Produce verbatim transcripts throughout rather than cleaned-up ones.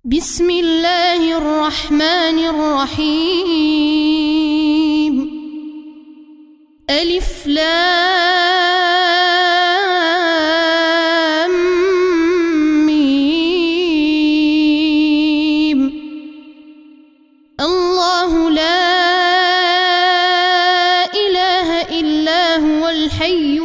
بسم الله الرحمن الرحيم. ألف لام ميم. الله لا إله إلا هو الحي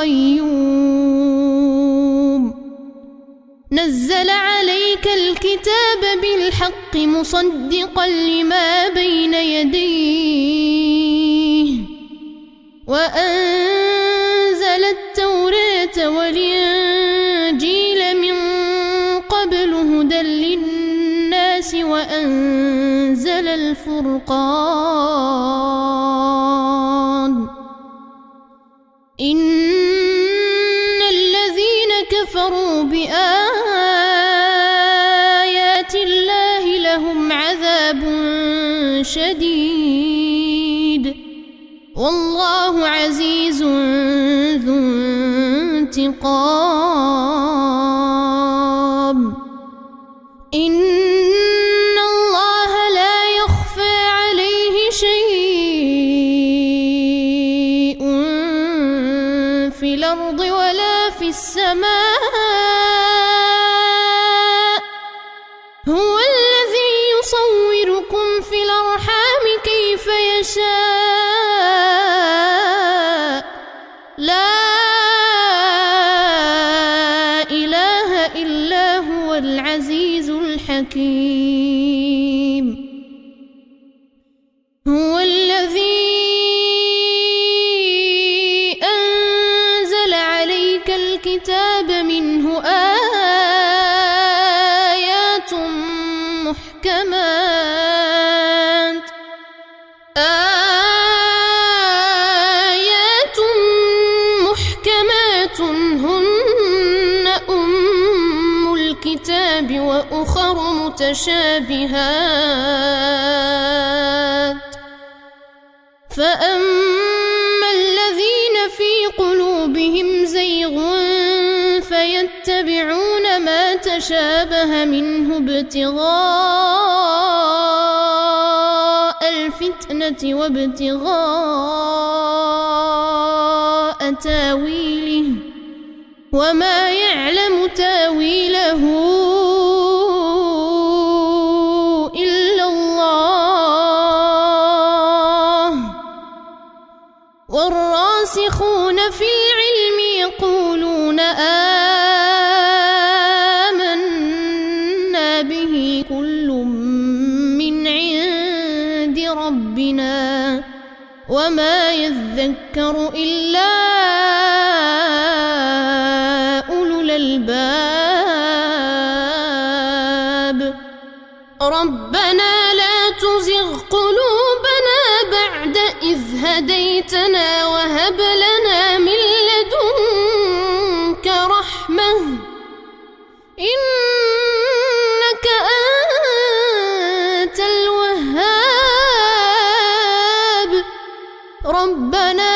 القيوم. نزل عليك الكتاب بالحق مصدقا لما بين يديه وأنزل التوراة والإنجيل من قبل هدى للناس وأنزل الفرقان. إن الذين كفروا بآيات الله لهم عذاب شديد والله عزيز ذو انتقام. إن الله لا يخفى عليه شيء في الأرض ولا في السماء. هو الذي يصوركم في الأرحام كيف يشاء. لا إله إلا هو العزيز الحكيم. هو الذي أنزل عليك الكتاب منه آيات محكمات آيات محكمات هن أم الكتاب وأخر متشابهات. فأما الذين في قلوبهم زيغ فيتبعون ما تشابه منه ابتغاء الفتنة وابتغاء تاويله وما يعلم تاويله إلا الله. والراسخون في العلم يقولون آمنا به كل من عند ربنا وما يذكر إلا أولو الألباب. ربنا لا تزغ قلوبنا بعد إذ هديتنا وهب لنا من لدنك رحمة إنك أنت الوهاب. ربنا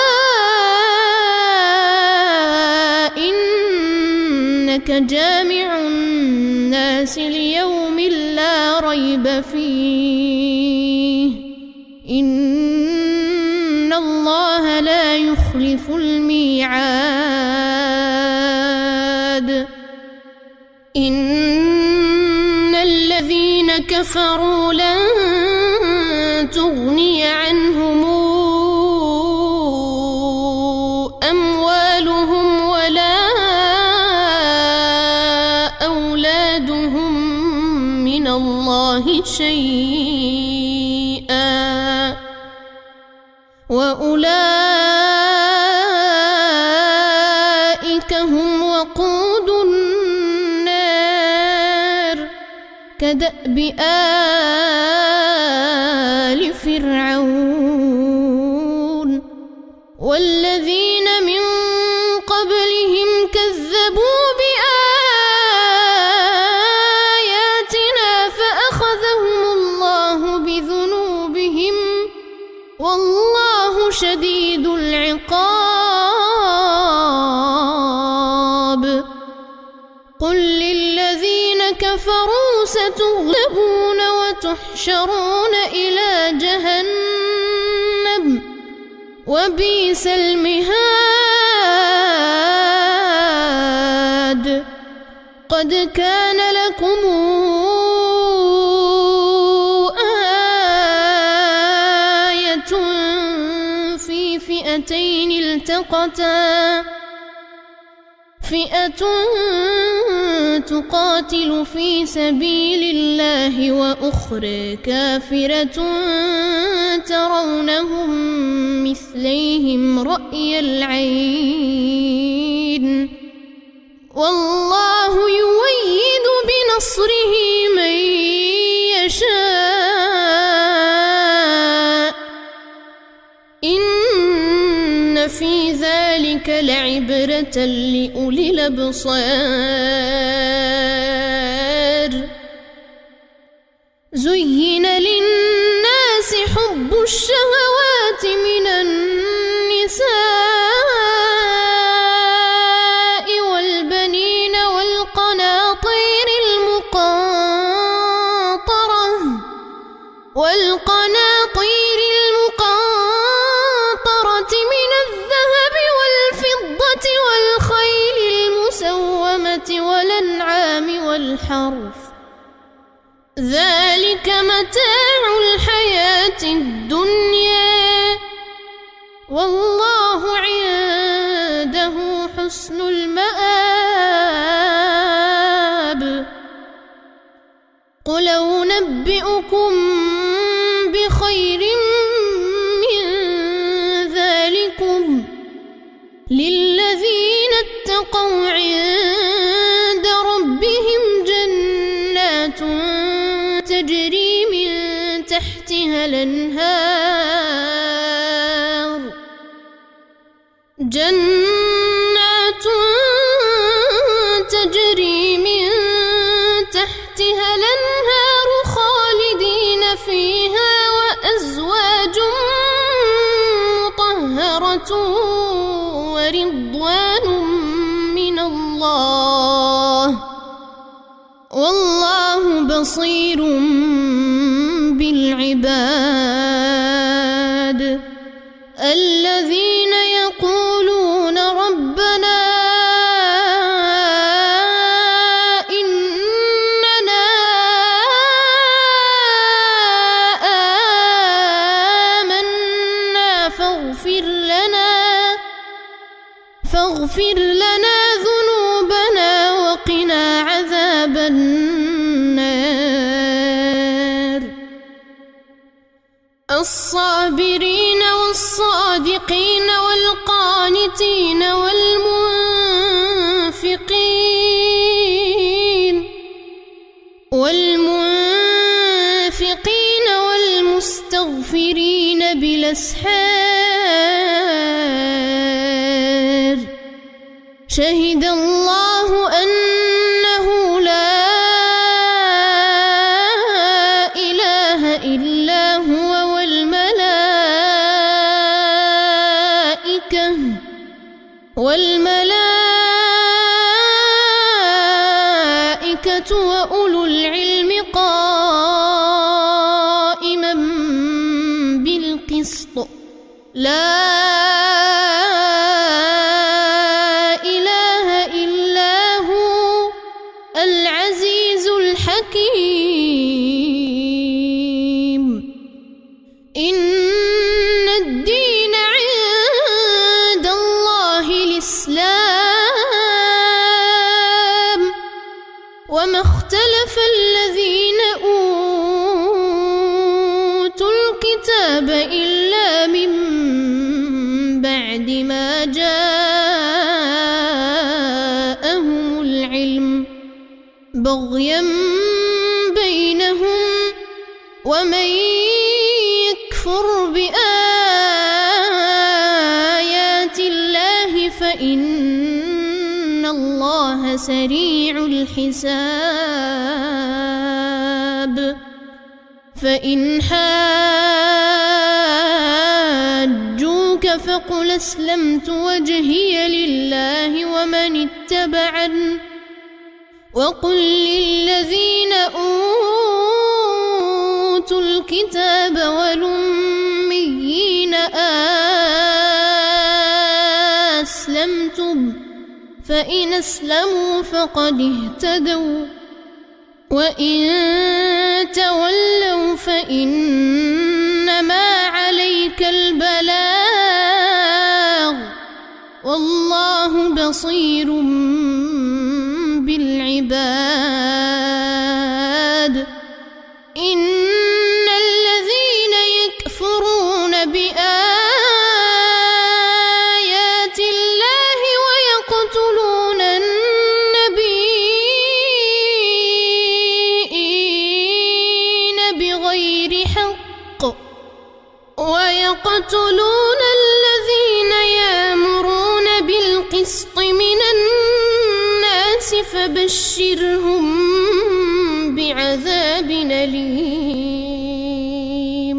إنك جامع الناس ليوم لا ريب فيه إن الله لا يخلف الميعاد. إن الذين كفروا لن تغني عنهم أموالهم ولا أولادهم من الله شيئا وأولئك هم وقود النار كدأب آل فرعون والذين من قبلهم كذبوا بآياتنا فأخذهم الله بذنوبهم والله شديد العقاب. قل للذين كفروا ستغلبون وتحشرون إلى جهنم وبئس المهاد. قد كان لكم آية في فئتين التقتا، فئة تقاتل في سبيل الله وأخرى كافرة ترونهم مثليهم رأي العين والله يؤيد بنصره من يشاء إن في ذلك لعبرة لأولي الأبصار. زين للناس حب الشهوات من النساء والبنين والقناطير المقنطرة والقناطير المقنطرة من الذهب والفضة والخيل المسومة والأنعام والحرث، ذلك متاع الحياة الدنيا والله عنده حسن المآب. قل أنبئكم بخير من ذلكم للذين اتقوا عند ربهم جنات تجري من تحتها الأنهار جنات تجري من تحتها الأنهار خالدين فيها وأزواج مطهرة ورضوان من الله والله بصير بالعباد. الذين يقولون ربنا إننا آمنا فاغفر لنا فاغفر لنا ذنوبنا وقنا عذاب النار. الصابرين والصادقين والقانتين والمنفقين والمنفقين والمستغفرين بالأسحار. شهد الله أنه لا إله إلا هو والملائكة والملائكة وأولو العلم قائما بالقسط. لا إله إلا هو العزيز الحكيم. إن الدين عند الله الإسلام وما اختلف الذين أوتوا الكتاب إلا من بعد ما جاءهم العلم بغيا بينهم ومن يكفر بآيات الله فإن الله سريع الحساب. فإن حاجوك فقل أسلمت وجهي لله ومن اتبعني وقل للذين أوتوا الكتاب والأميين أسلمتم فإن أسلموا فقد اهتدوا وإن تولوا فإنما عليك البلاغ والله بصير بالعباد. إن الذين يكفرون بآيات الله ويقتلون النبيين بغير حق ويقتلون الذين يأمرون بالقسط من الناس فبشرهم بعذاب أليم.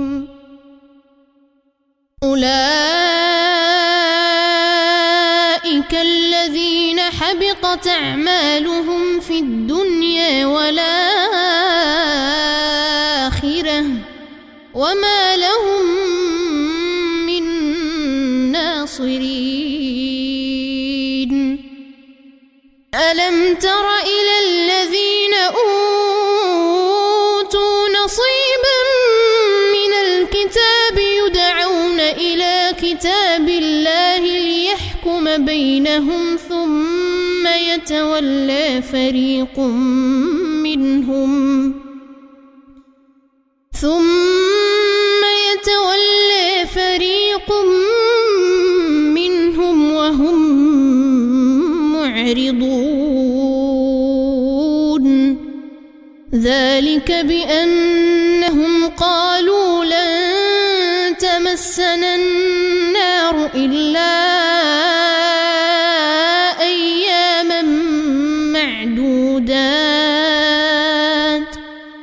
أولئك الذين حبطت أعمالهم في الدنيا والآخرة وما لهم من ناصرين. ألم تر إلى الذين أوتوا نصيبا من الكتاب يدعون إلى كتاب الله ليحكم بينهم ثم يتولى فريق منهم ثم يتولى فريق منهم وهم معرضون. ذلك بأنهم قالوا لن تمسنا النار إلا أياما معدودات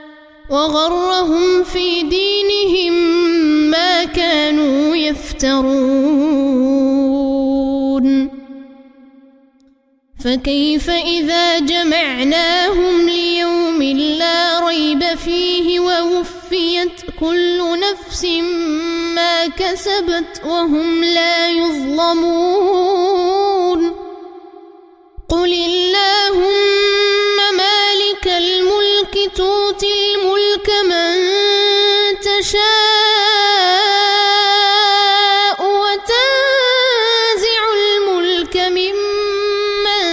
وغرهم في دينهم ما كانوا يفترون. فكيف إذا جمعناهم ليوم لا ريب فيه ووفيت كل نفس ما كسبت وهم لا يظلمون. قل اللهم مالك الملك تؤتي الملك من تشاء وتنزع الملك ممن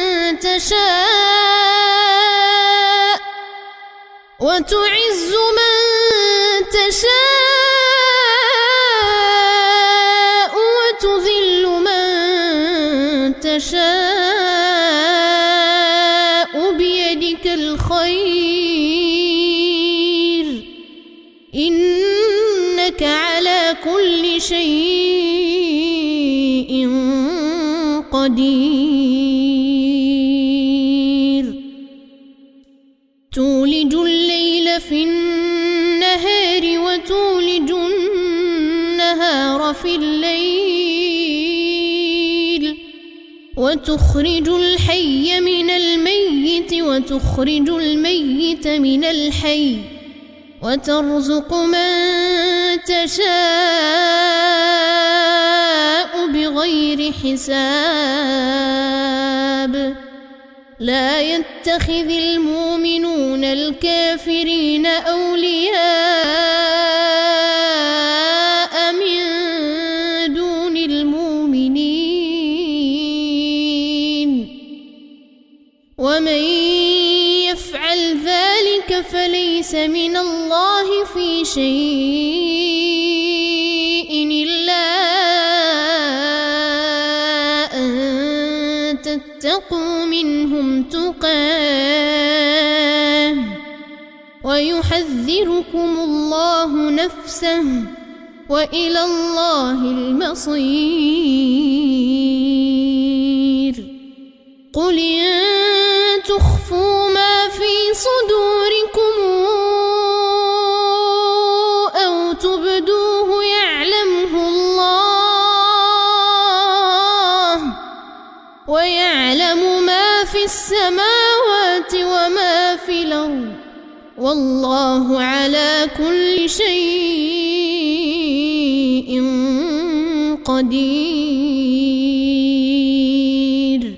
تشاء وتعز من تشاء وتذل من تشاء بيدك الخير إنك على كل شيء قدير. تولج الليل في النهار وتولج النهار في الليل وتخرج الحي من الميت وتخرج الميت من الحي وترزق من تشاء بغير حساب. لا يتخذ المؤمنون الكافرين أولياء من دون المؤمنين ومن يفعل ذلك فليس من الله في شيء إلا أن تتقوا منهم تقاه ويحذركم الله نفسه وإلى الله المصير. قل إن تخفوا ما في صدوركم أو تبدوه يعلمه الله ويعلم ما في السماوات الأرض والله على كل شيء قدير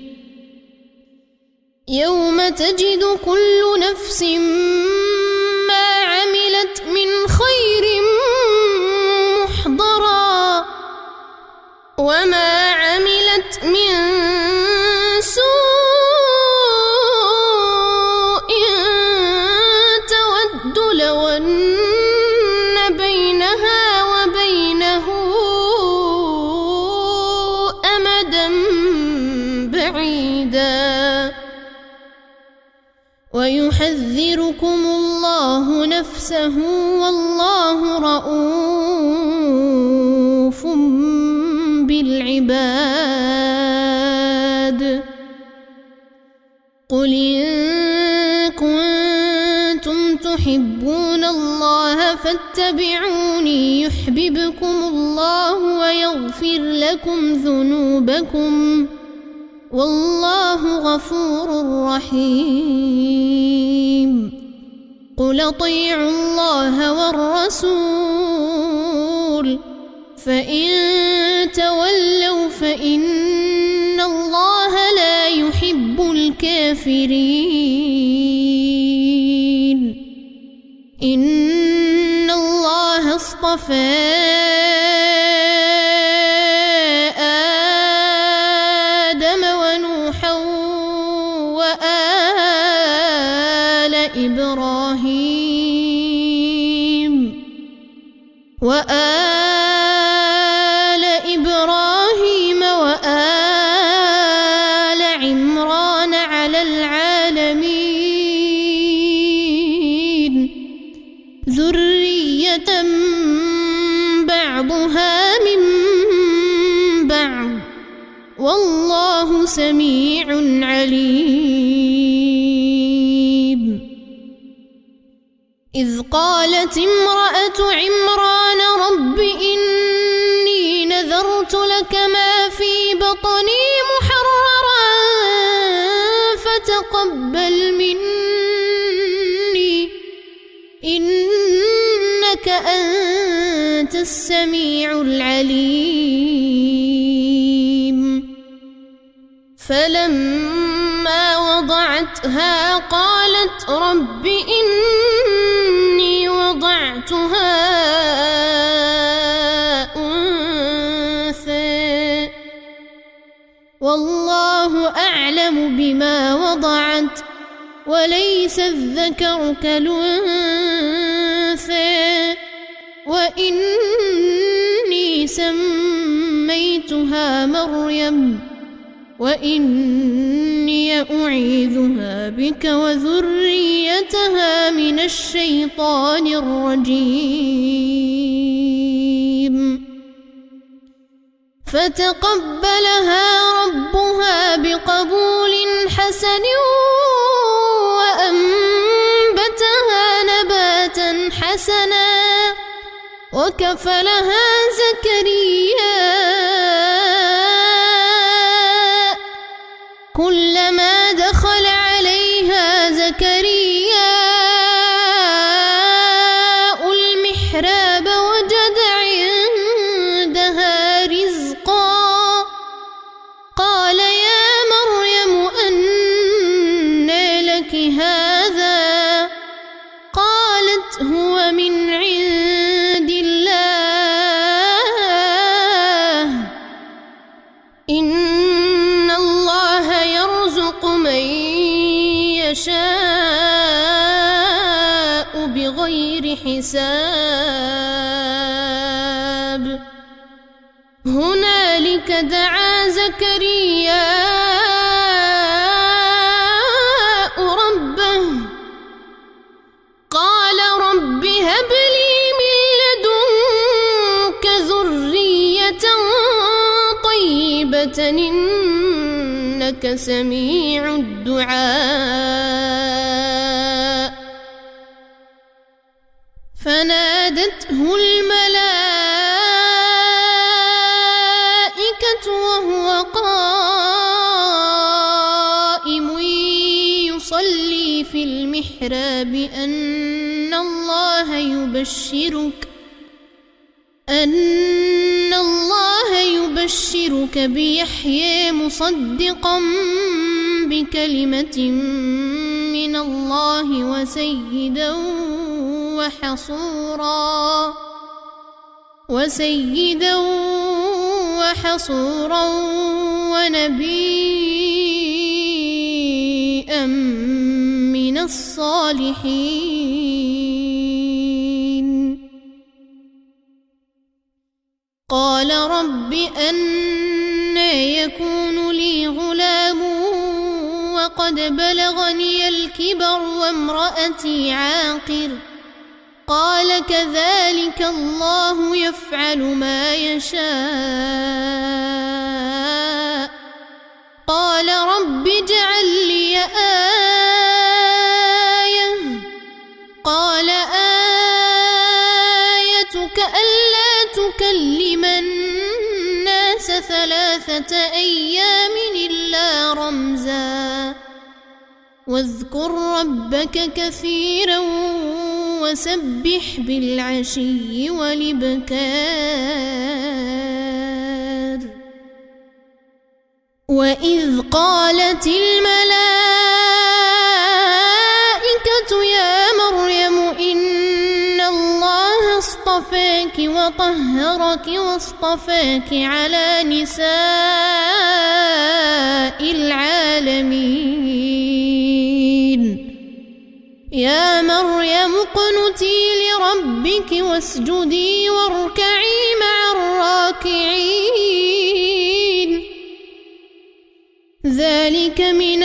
يوم تجد كل نفس ما عملت من خير محضرا وما عملت من سوء تود لو أن بينها وبينه أمدا بعيدا ويحذركم الله نفسه والله رؤوف بالعباد قل إن كنتم تحبون الله فاتبعوني يحببكم الله ويغفر لكم ذنوبكم والله غفور رحيم قل اطيعوا الله والرسول فإن تولوا فإن الله لا يحب الكافرين إن الله اصطفى آدم ونوحا وآل إبراهيم وآل إبراهيم وآل عمران على العالمين ذرية بعضها من بعض والله سميع عليم إذ قالت امرأة عمران رب إني نذرت لك ما في بطني محررا فتقبل مني إنك أنت السميع العليم فلما وضعتها قالت رب إني وضعتها أنثى والله أعلم بما وضعت وليس الذكر كالأنثى وإني سميتها مريم وإني أعيذها بك وذريتها من الشيطان الرجيم فتقبلها ربها بقبول حسن وأنبتها نباتا حسنا وكفلها زكريا كلما دخل عليها زكرياء المحراب وجد عندها رزقا قال يا مريم أنى لك هذا قالت هو من عند الله إن من يشاء بغير حساب هنالك دعا زكرياء ربه قال رب هب لي من لدنك ذرية طيبة إنك سميع الدعاء فنادته الملائكة وهو قائم يصلي في المحراب المحراب أن الله يبشرك أن الله يبشرك بيحيى مصدقا بكلمة من الله وسيدا وحصورا وسيدا وحصورا ونبيا من الصالحين. قال رب أنى يكون لي غلام وقد بلغني الكبر وامرأتي عاقر؟ قال كذلك الله يفعل ما يشاء. قال رب اجعل لي آية. قال آيتك ألا تكلم الناس ثلاثة أيام إلا رمزا واذكر ربك كثيرا وسبح بالعشي والإبكار. وإذ قالت الملائكة يا مريم إن الله اصطفاك وطهرك واصطفاك على نساء العالمين. يا مريم اقنتي لربك واسجدي واركعي مع الراكعين. ذلك من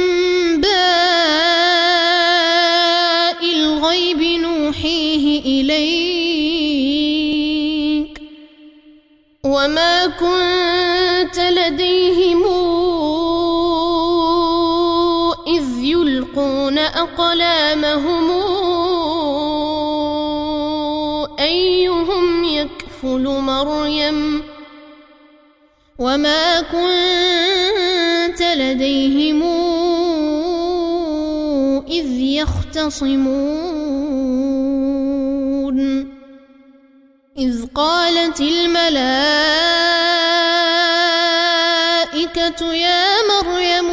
أنباء الغيب نوحيه إليك وما كنت لديهم إذ يلقون أقلامهم أيهم يكفل مريم وما كنت لديهم إذ يختصمون. إذ قالت الملائكة يا مريم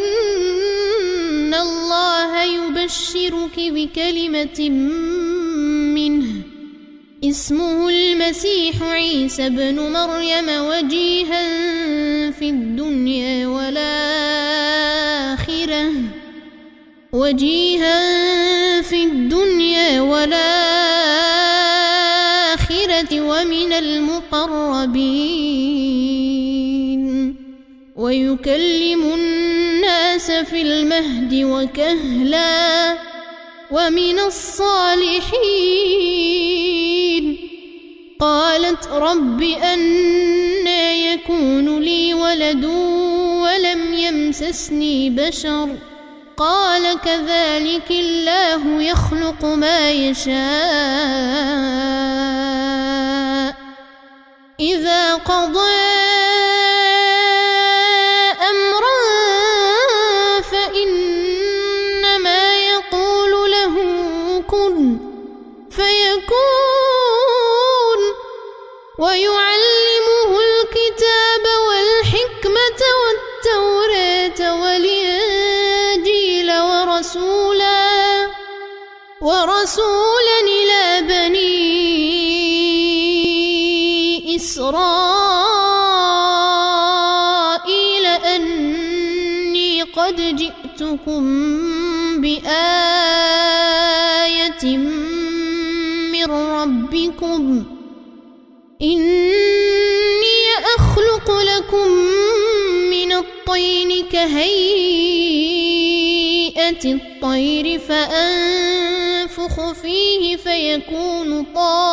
إن الله يبشرك بكلمة منه اسمه المسيح عيسى ابن مريم وجيها في الدنيا والآخرة وجيها في الدنيا والآخرة ومن المقربين ويكلم الناس في المهد وكهلا ومن الصالحين. قالت رب أنى يكون لي ولد ولم يمسسني بشر؟ قال كذلك الله يخلق ما يشاء إذا قضى أمرا فإنما يقول له كن فيكون. ويعلمه الكتاب والحكمة والتوراة والإنجيل ورسولا ورسولا إلى بني إسرائيل أني قد جئتكم بآية من ربكم إني أخلق لكم من الطين كهيئة الطير فأنفخ فيه فيكون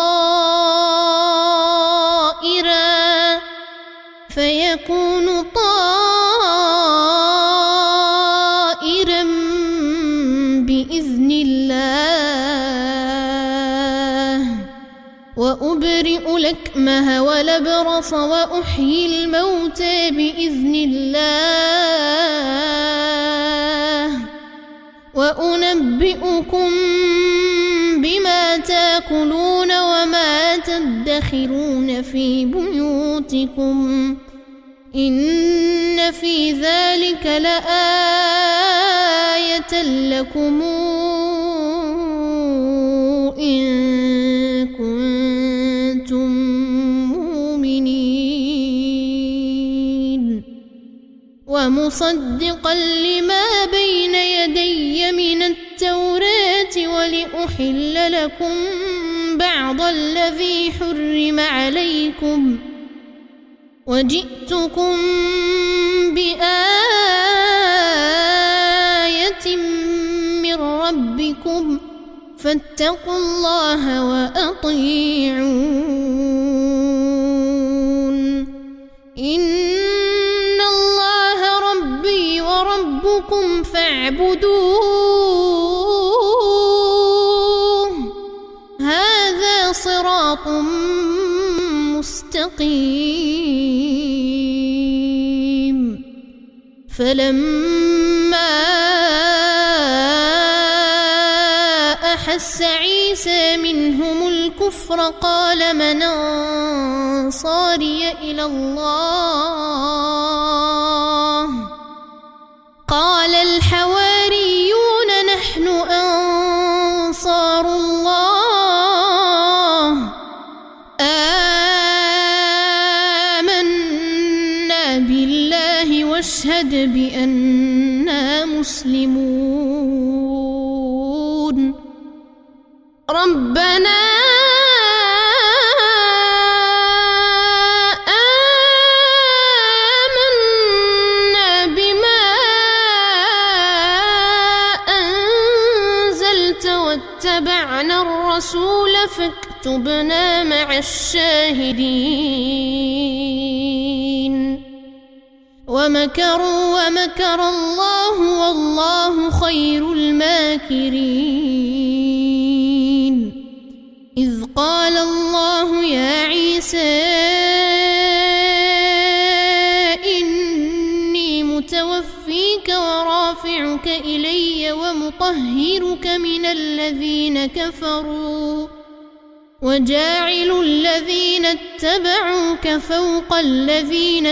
طائرا فيكون طائرا بإذن الله. وأبرئ الأكمه والأبرص وأحيي الموتى بإذن الله وأنبئكم بما تأكلون وما تدخرون في بيوتكم إن في ذلك لآية لكم إن كنتم مؤمنين ومصدقا لما بين يدي من التوراة ولأحل لكم بعض الذي حرم عليكم وجئتكم بآية من ربكم فاتقوا الله وأطيعون إن الله ربي وربكم فاعبدوه هذا صراط مستقيم فلما أحس عيسى منهم الكفر قال من أنصاري إلى الله قال الحواريون نحن أنصار الله آمنا بالله واشهد بأننا مسلمون ربنا آمنا بما أنزلت واتبعنا الرسول فاكتبنا مع الشاهدين ومكروا ومكر الله والله خير الماكرين إذ قال الله يا عيسى إني متوفيك ورافعك إلي ومطهرك من الذين كفروا وجاعل الذين اتبعوك فوق الذين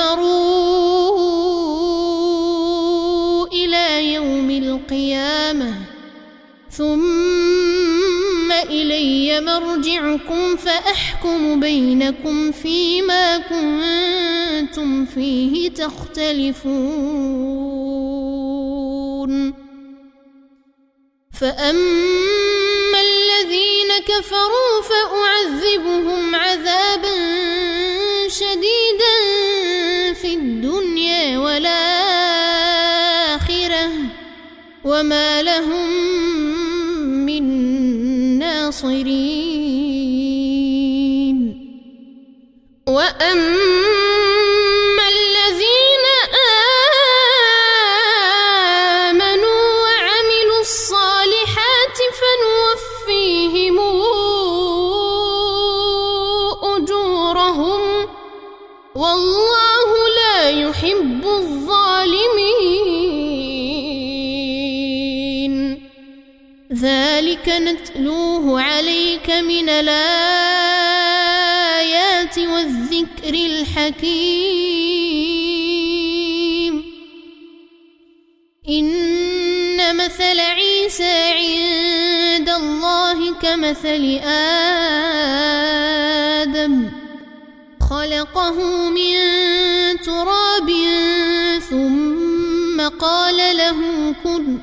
كفروا إلى يوم القيامة ثم إلي مرجعكم فأحكم بينكم فيما كنتم فيه تختلفون فأما الذين كفروا فأعذبهم عذابا شديدا في الدنيا والآخرة وما لهم من ناصرين وأما الذين آمنوا وعملوا الصالحات فنوفيهم أجورهم والله لا يحب الظالمين ذلك نتلوه عليك من الآيات والذكر الحكيم إن مثل عيسى عند الله كمثل آدم خلقه من تراب ثم قال له كن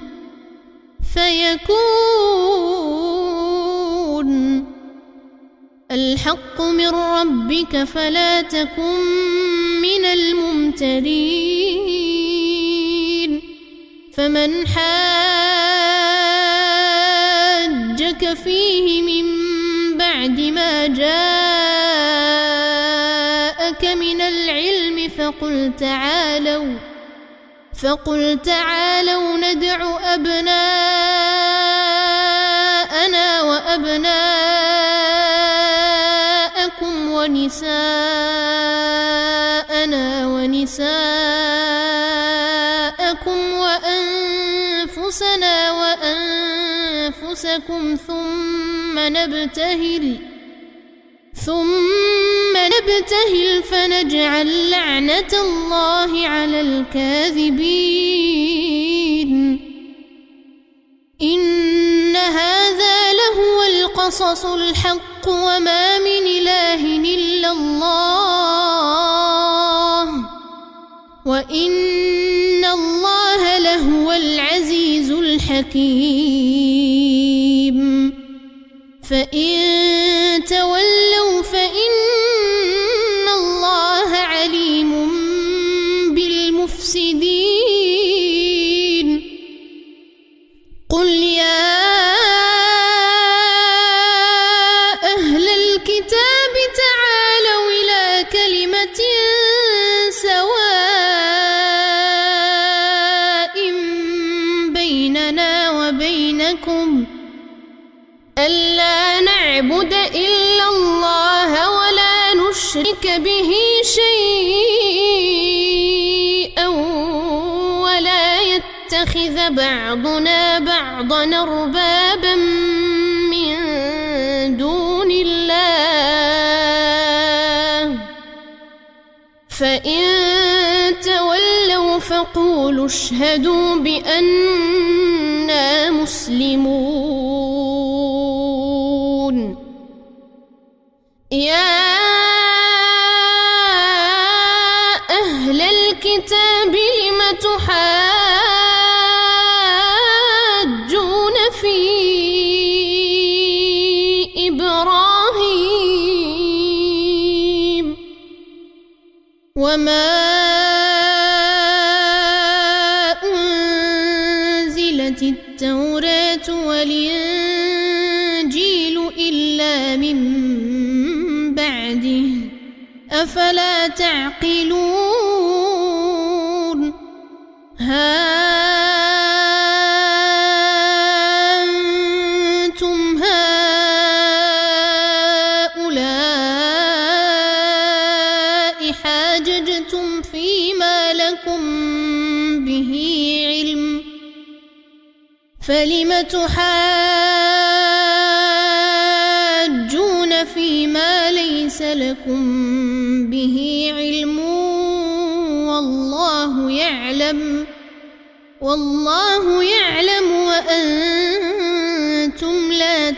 فيكون الحق من ربك فلا تكن من الممترين فمن حاجك فيه من بعد ما جاءك من العلم فقل تعالوا فقل تعالوا ندع أبناءنا وأبناءكم ونساءنا ونساءكم وأنفسنا أنفسكم ثم نبتهل ثم نبتهل فنجعل لعنة الله على الكاذبين إن هذا لهو القصص الحق وما من إله إلا الله وإن الله لهو العزيز الحكيم فإن تولوا فإن الله عليم بالمفسدين قل يا أهل الكتاب تعالوا إلى كلمة سواء بيننا وبينكم ألا نعبد إلا الله ولا نشرك به شيئا ولا يتخذ بعضنا بعضا أربابا من دون الله فإن تولوا فقولوا اشهدوا بأننا مسلمون يا أهل الكتاب لم تحاجون في إبراهيم وما أنزلت التوراة والإنجيل إلا من بعده أفلا تعقلون ها أنتم هؤلاء حاججتم فيما لكم به علم فلم تحاجون فيما ليس لكم به علم والله يعلم والله يعلم وأنتم لا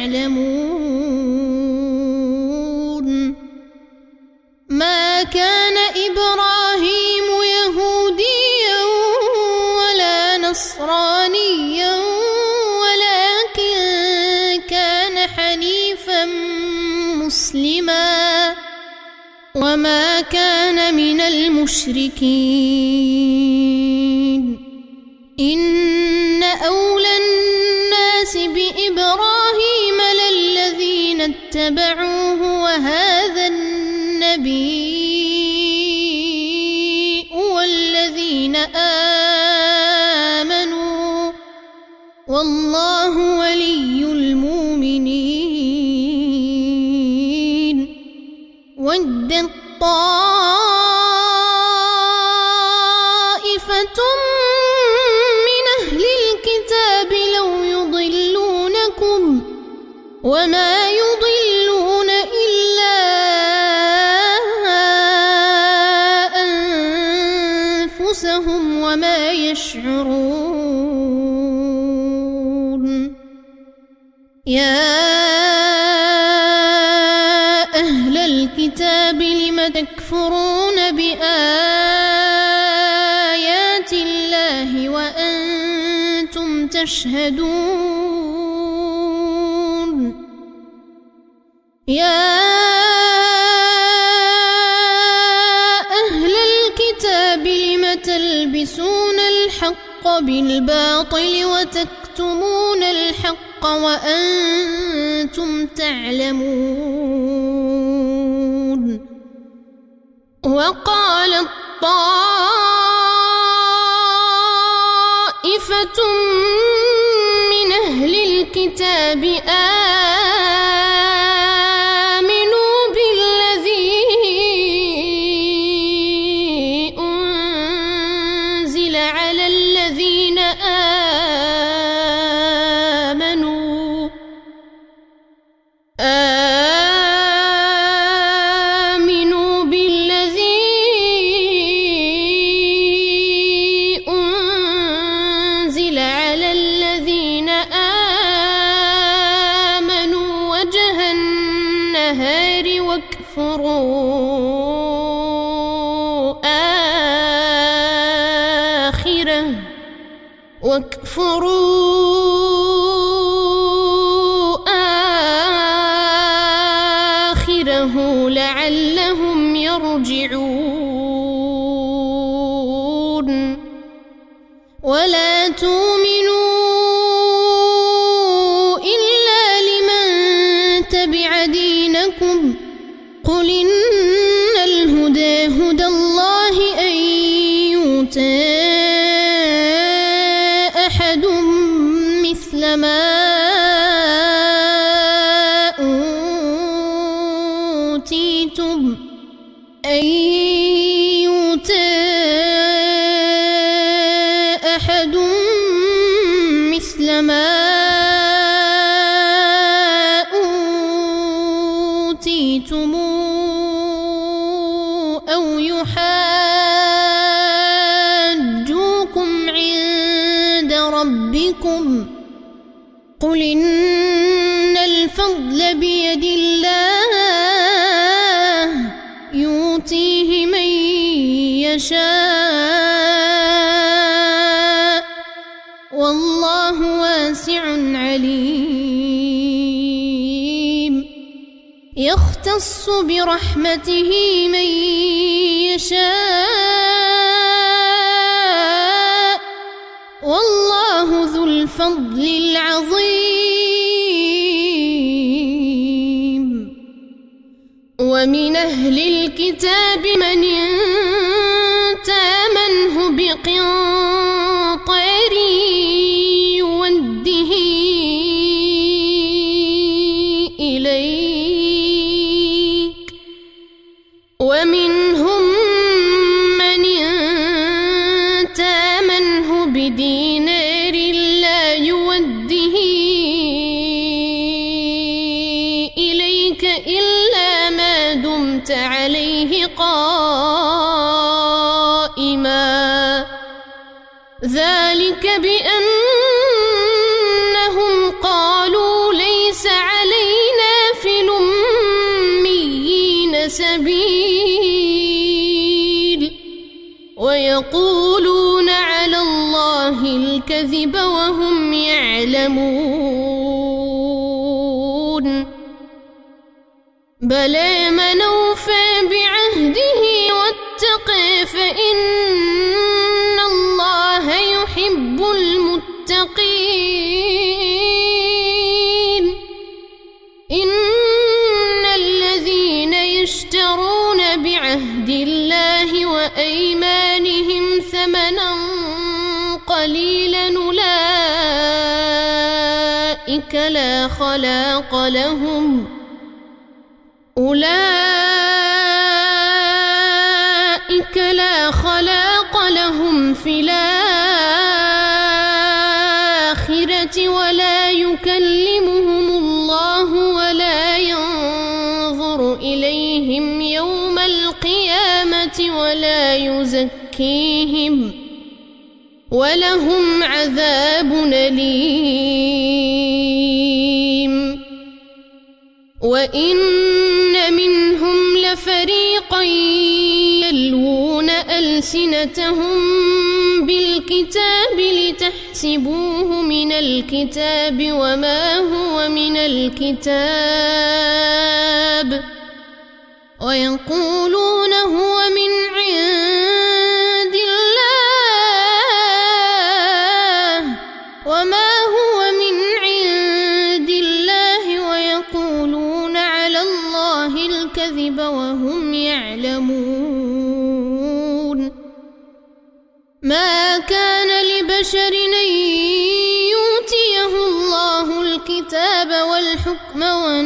تعلمون ما كان إبراهيم يهوديا ولا نصرانيا ولكن كان حنيفا مسلما وما كان من المشركين إن أولى الناس بإبراهيم للذين اتبعوه وهذا النبي والذين آمنوا والله ولي المؤمنين ودت طائفة من أهل الكتاب لو يضلونكم وما يضلون إلا أنفسهم وما يشعرون يا أهل الكتاب لم تكفرون بآيات الله وأنتم تشهدون يا أهل الكتاب لم تلبسون الحق بالباطل وتكتمون الحق وأنتم تعلمون وقالت طائفة من أهل الكتاب آمنوا بالذي أنزل على الذين آمنوا آمنوا بالذي أنزل على الذين آمنوا وجه النهار واكفروا آخره واكفروا آخره لعلهم يرجعون ولا تؤمنوا إلا لمن تبع دينكم قل إن الهدى هدى الله أن يؤتى أحد مثل ما أوتيتم أن يؤتى أحد مثل ما أوتيتم أو يحاجوكم عند ربكم قل إن الفضل بيد الله يؤتيه من يشاء والله واسع عليم يختص برحمته من يشاء والله ذو الفضل العظيم ومن أهل الكتاب من إن تامنه بقنطار يوده إليك ومنهم من إن تامنه بدينار لا يوده إليك إلا ما دمت عليه قائما ذلك بأنهم قالوا ليس علينا في الأميين سبيل ويقولون على الله الكذب وهم يعلمون بلى من أوفى بعهده واتقى فإن الله يحب المتقين إن الذين يشترون بعهد الله وأيمانهم ثمنا قليلا أولئك لا خلاق لهم أولئك لا خلاق لهم في الآخرة ولا يكلمهم الله ولا ينظر إليهم يوم القيامة ولا يزكيهم ولهم عذاب أليم وإن منهم لفريقا يلوون ألسنتهم بالكتاب لتحسبوه من الكتاب وما هو من الكتاب ويقولون هو من عند الله وما هو من عند الله ويقولون على الله الكذب وهم يعلمون ما كان لبشر أن يؤتيه الله الكتاب والحكم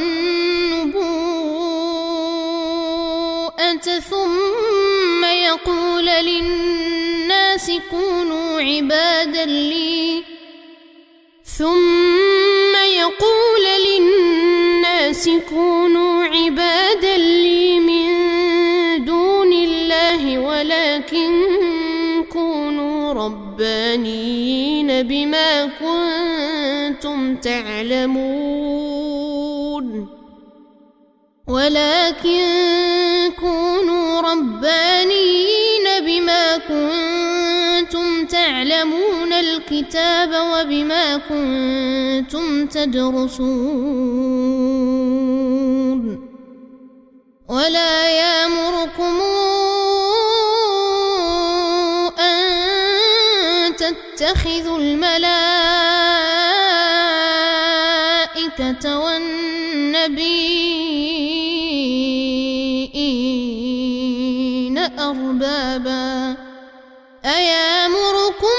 والنبوءة ثم يقول للناس كونوا عبادا لي ثم يقول للناس الناس كونوا عبادا لي من دون الله ولكن كونوا ربانيين بما كنتم تعلمون ولكن كونوا ربانيين بما كنتم تعلمون الكتاب وبما كنتم تدرسون ولا يأمركم أن تتخذوا الملائكة والنبيين أربابا أيامركم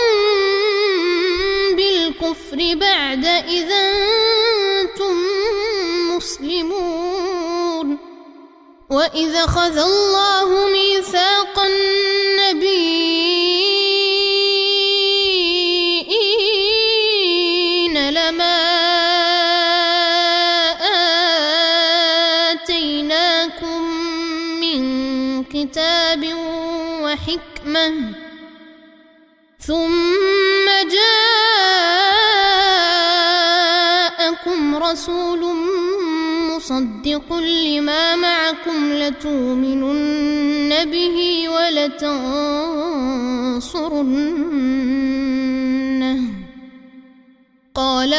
بالكفر بعد إذا أنتم مسلمون وإذا أخذ الله ميثاق النبيين لما آتيناكم من كتاب وحكمة ثم جاءكم رسول مصدق لما معكم لتؤمنن به ولتنصرنه قال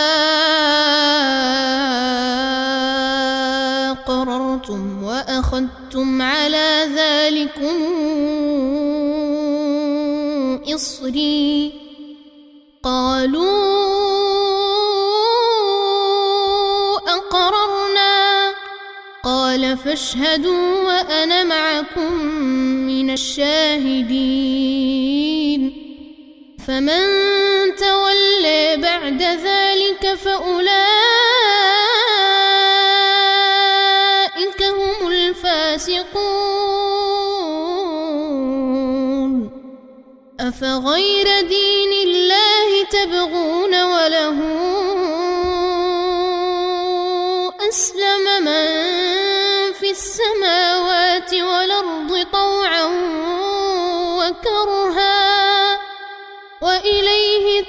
أقررتم وأخذتم على ذلكم إصري قالوا أقررنا قال فاشهدوا وأنا معكم من الشاهدين فمن تولى بعد ذلك فأولئك هم الفاسقون أفغير دين الله تبغون وله أسلم من في السماوات والأرض طوعا وكرها وإليه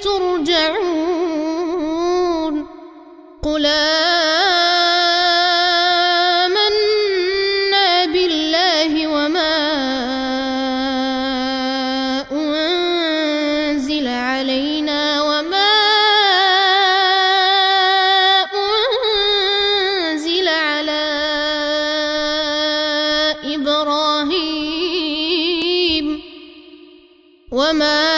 ترجعون قل آمنا بالله وما أنزل علينا وما أنزل على إبراهيم وما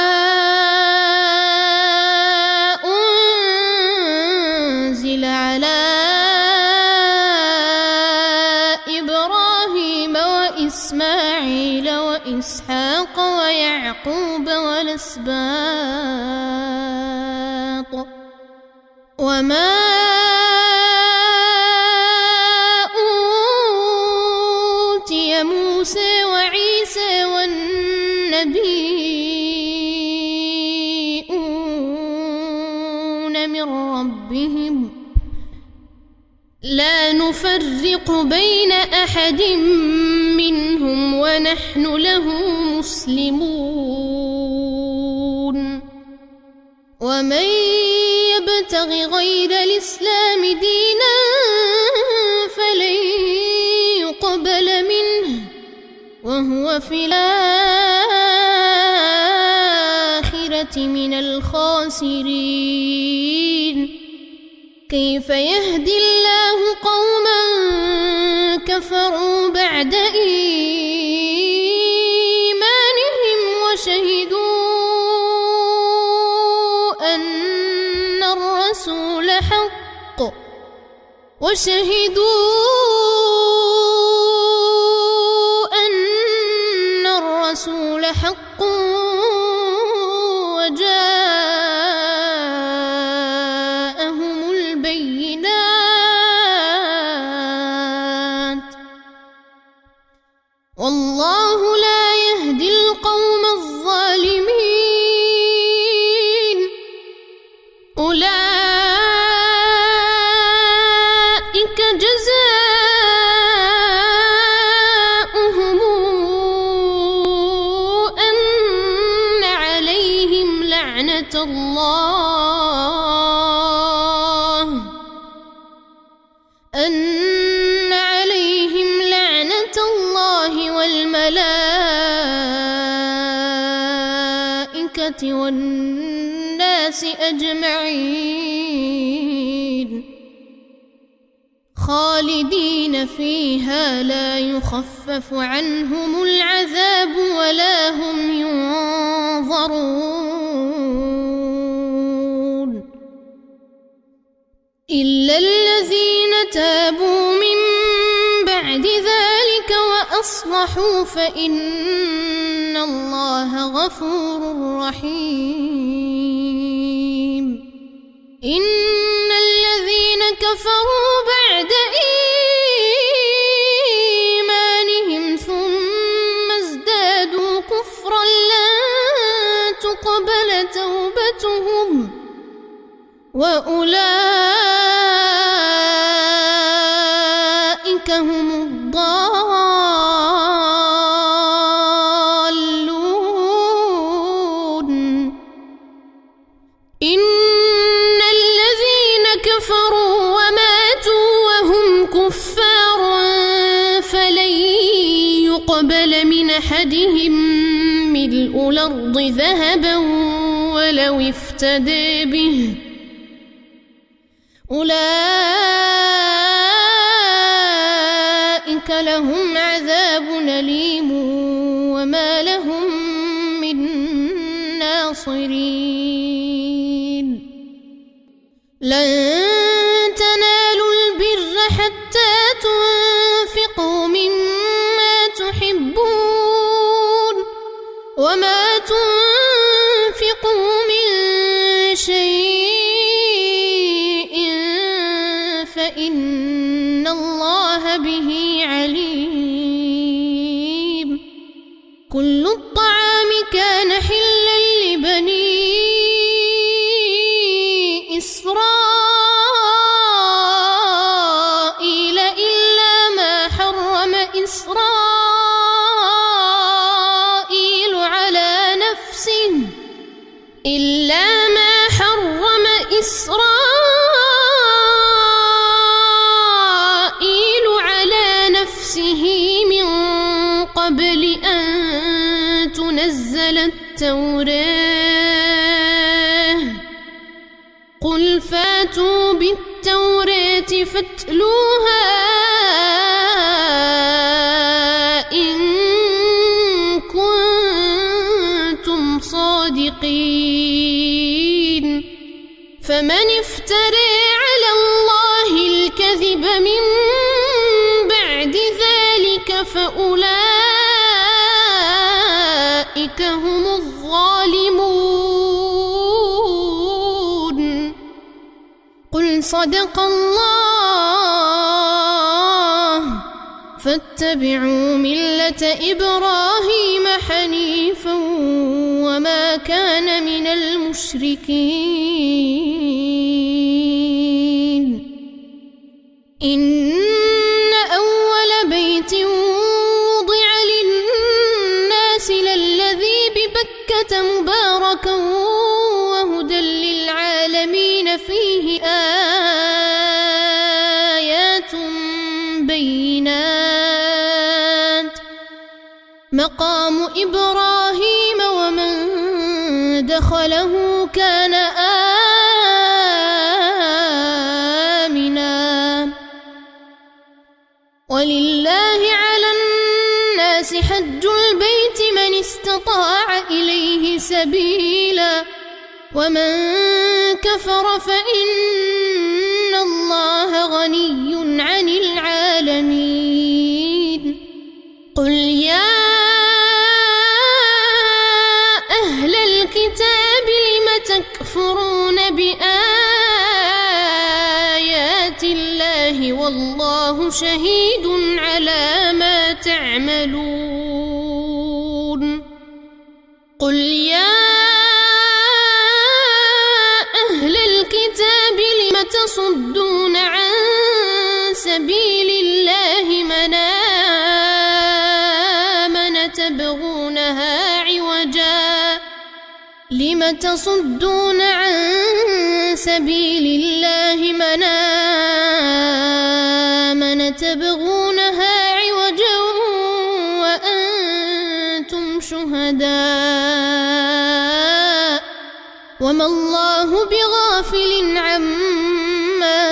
أنزل على إبراهيم وإسماعيل وإسحاق ويعقوب والأسباط وما أوتي موسى وعيسى والنبيون من ربهم لا نفرق بين أحد منهم ونحن له مسلمون ومن يبتغ غير الإسلام دينا فلن يقبل منه وهو في الآخرة من الخاسرين كيف يهدي الله قوما كفروا بعد إيمانهم وشهدوا أن الرسول حق وشهدوا أن الرسول حق وجاءهم البينات والله لا يهدي القوم الظالمين أولئك أن عليهم لعنة الله والملائكة والناس أجمعين خالدين فيها لا يخفف عنهم العذاب ولا هم ينظرون إلا الذين تابوا من بعد ذلك وأصلحوا فإن الله غفور رحيم إن الذين كفروا بعد إيمانهم ثم ازدادوا كفرا لن تقبل توبتهم وأولئك هم الضالون إن الذين كفروا وماتوا وهم كفار فلن يقبل من أحدهم ملء الأرض ذهبا ولو افتدى به أولئك لهم عذاب أليم وما لهم من ناصرين لن تنالوا البر حتى تنفقوا مما تحبون وما تنفقوا من شيء فإن الله به عليم كل الطعام كان حلا لبني إسرائيل إلا ما حرم إسرائيل على نفسه إلا ما حرم إسرائيل على نفسه من قبل أن تنزل التوراة قل فاتوا بالتوراة فاتلوها إن كنتم صادقين فمن افترى على الله الكذب من بعد ذلك فأولئك هم الظالمون قل صدق الله فاتبعوا ملة إبراهيم حنيفا وما كان من المشركين إن أول بيت وضع للناس للذي ببكة مباركا وهدى للعالمين فيه آيات بينات مقام إبراهيم ومن دخله كان آمنا ولله على الناس حج البيت من استطاع إليه سبيلا ومن كفر فإن الله غني عن العالمين قل يا أهل الكتاب لم تكفرون بآيات الله والله شهيد على ما تعملون قل يا أهل الكتاب لم تصدون عن سبيل الله من آمن تبغونها عوجا لم تصدون عن سبيل الله من آمن وما الله بغافل عما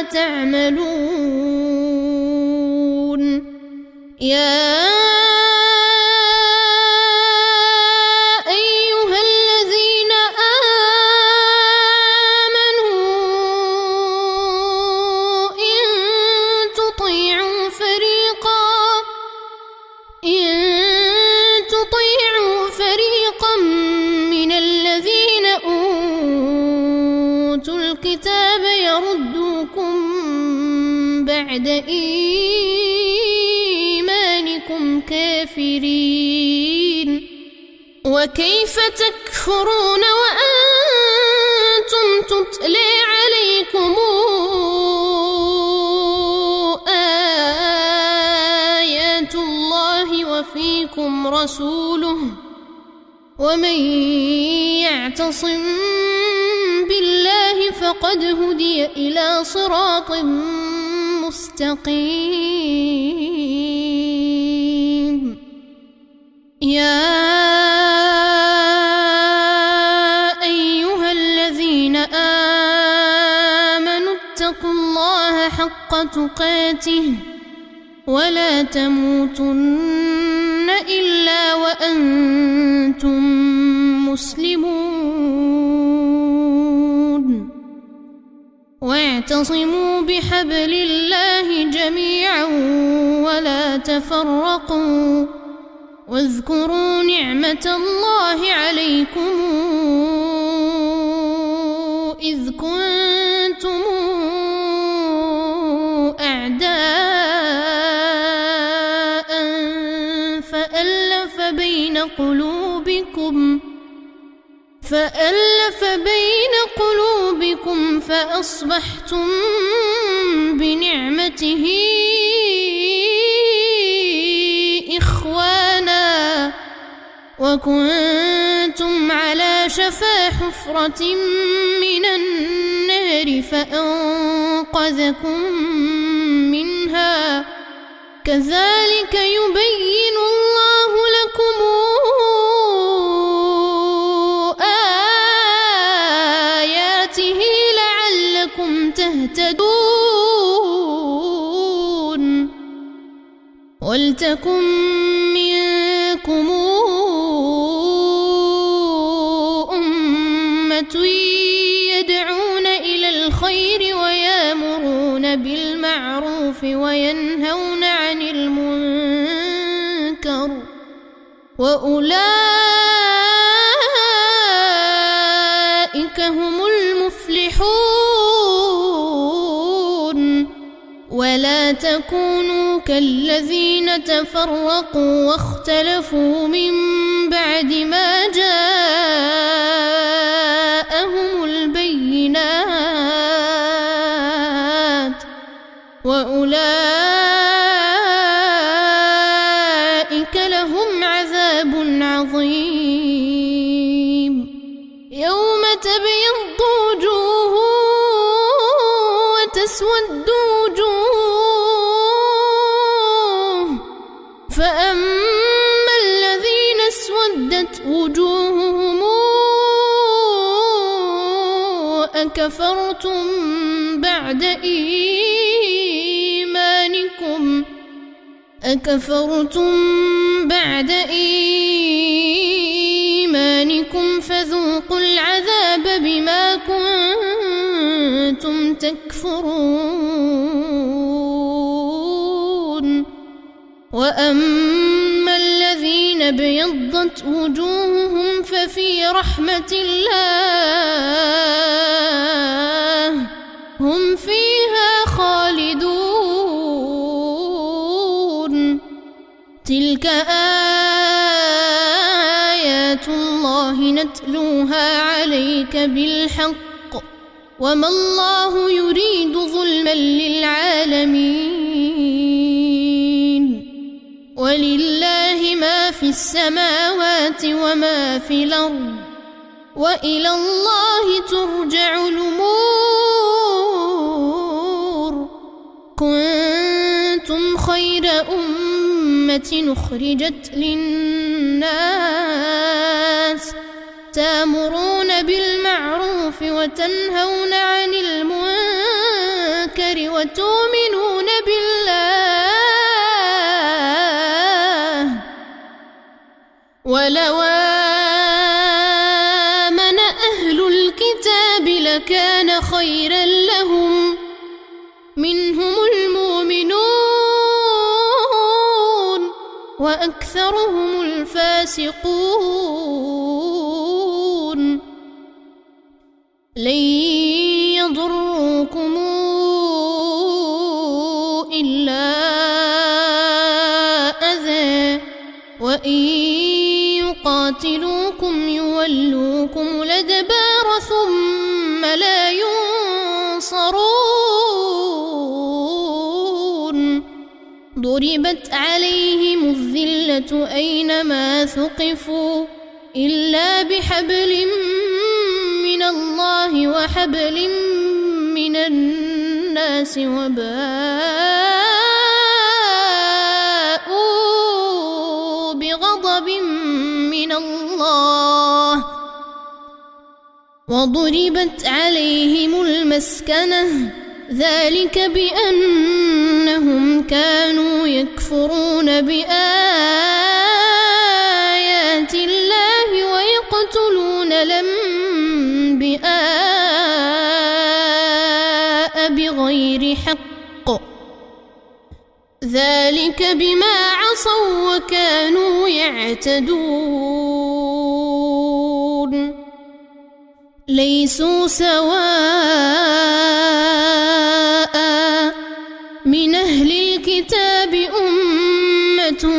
تعملون يا أيها الذين آمنوا إن تطيعوا فريقا إن تطيعوا فريقا من الذين أوتوا الكتاب يردوكم بعد إيمانكم كافرين وكيف تكفرون وأنتم تتلى عليكم آيات الله وفيكم رسوله ومن يعتصم بالله فقد هدي إلى صراط مستقيم يا أيها الذين آمنوا اتقوا الله حق تقاته ولا تموتن إلا وأنتم مسلمون واعتصموا بحبل الله جميعا ولا تفرقوا واذكروا نعمة الله عليكم إذ كنتم أعداء فألف بين قلوبكم فألف بين قلوبكم فأصبحتم بنعمته إخوانا وكنتم على شفا حفرة من النار فأنقذكم منها كذلك يبين الله لكم آياته لعلكم تهتدون ولتكن منكم أمة يدعون إلى الخير ويأمرون بالمعروف وينهون عن المنكر وأولئك هم المفلحون ولا تكونوا كالذين تفرقوا واختلفوا من بعد ما جاءهم البينات وأولئك لهم عذاب عظيم يوم تبيض وجوه وتسود وجوه فأما الذين اسودت وجوههم أكفرتم بعد إيمانكم أكفرتم بعد إيمانكم فذوقوا العذاب بما كنتم تكفرون وأما الذين ابيضت وجوههم ففي رحمة الله هم فيها خالدون تلك آيات الله نتلوها عليك بالحق وما الله يريد ظلما للعالمين ولله ما في السماوات وما في الأرض وإلى الله ترجع الأمور كنتم خير أمة أخرجت للناس تأمرون بالمعروف وتنهون عن المنكر وتؤمنون بالله ولو آمن أهل الكتاب لكان خيرا لهم منهم المؤمنون وأكثرهم الفاسقون لن يضروكم إلا أذى وإن يقاتلوكم يولوكم الأدبار ثم لا ينصرون ضربت عليهم الذلة أينما ثقفوا إلا بحبل من الله وحبل من الناس وباءوا بغضب من الله وضربت عليهم المسكنة ذلك بأنهم كانوا يكفرون بآيات الله ويقتلون الأنبياء بغير حق ذلك بما عصوا وكانوا يعتدون ليسوا سواء من أهل الكتاب أمة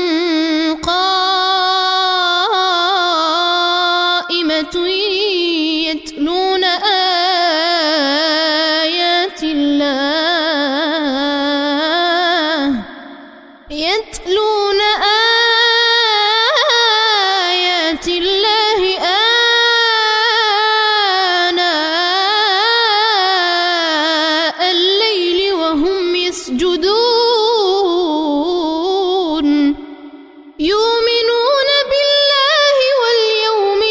قائمة يتلون آيات الله يتلون آيات الله آناء الليل وهم يسجدون يؤمنون بالله واليوم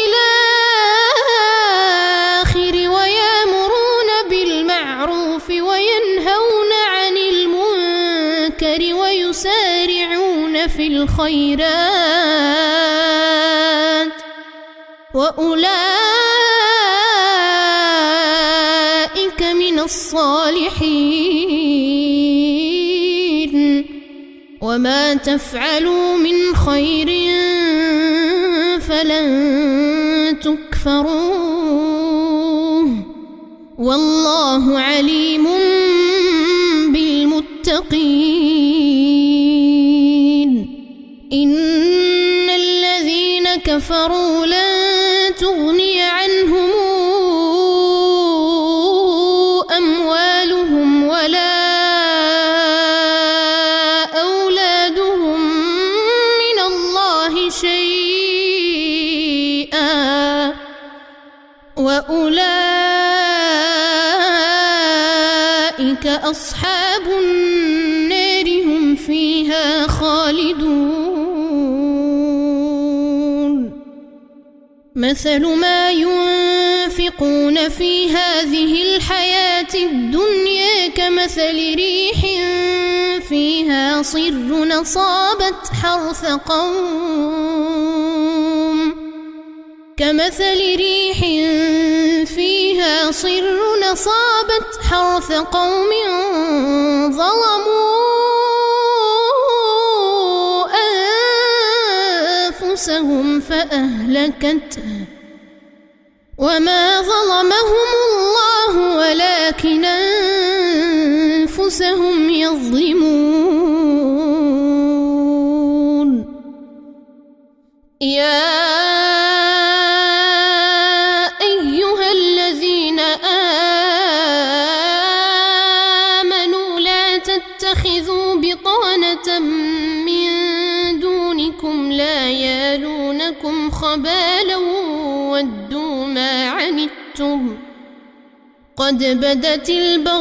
الآخر ويأمرون بالمعروف وينهون عن المنكر ويسارعون في الخيرات وأولئك من الصالحين وما تفعلوا من خير فلن تكفروه والله عليم بالمتقين إن الذين كفروا لن تغني عنهم أموالهم ولا أولادهم من الله شيئا وأولئك أصحاب النار هم فيها خالدون مثل ما ينفقون في هذه الحياة الدنيا كمثل ريح فيها صر أصابت حرث قوم كمثل ريح فيها صر أصابت حرث قوم ظلموا أنفسهم فأهلكته وما ظلمهم الله ولكن أنفسهم يظلمون يا أيها الذين آمنوا لا تتخذوا بطانة من دونكم لا يالونكم خبالا ودوا ما عنتم قد بدت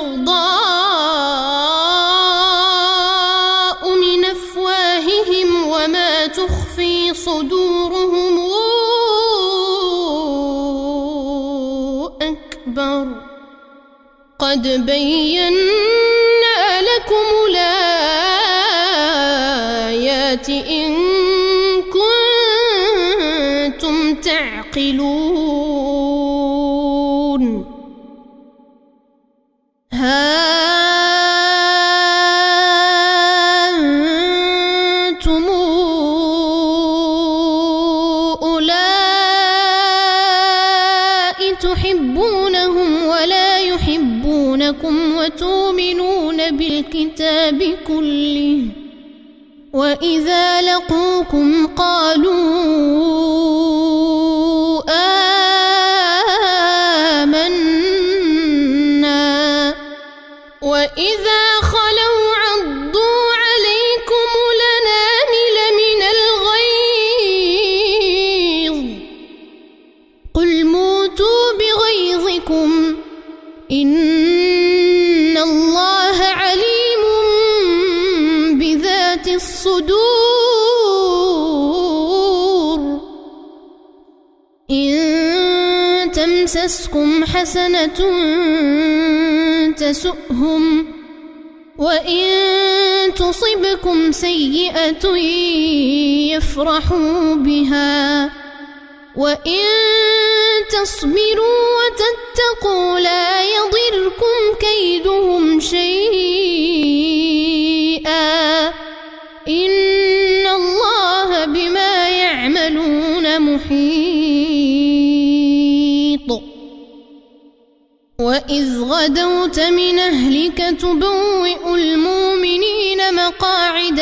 البغضاء من أفواههم وما تخفي صدورهم قد بينا لكم الآيات إن كنتم تعقلون ها أنتم أولئك تحبونهم ولا يحبونكم وتؤمنون بالكتاب كله وإذا لقوكم قالوا آمنا وإذا خلوا عضوا عليكم الأنامل من الغيظ قل موتوا بغيظكم إن الله عليم بذات الصدور إن تمسسكم حسنة تسؤهم وإن تصبكم سيئة يفرحوا بها وإن تصبروا وتتقوا لا يضركم كيدهم شيئا إن الله بما يعملون محيط وإذ غدوت من أهلك تبوئ المؤمنين مقاعد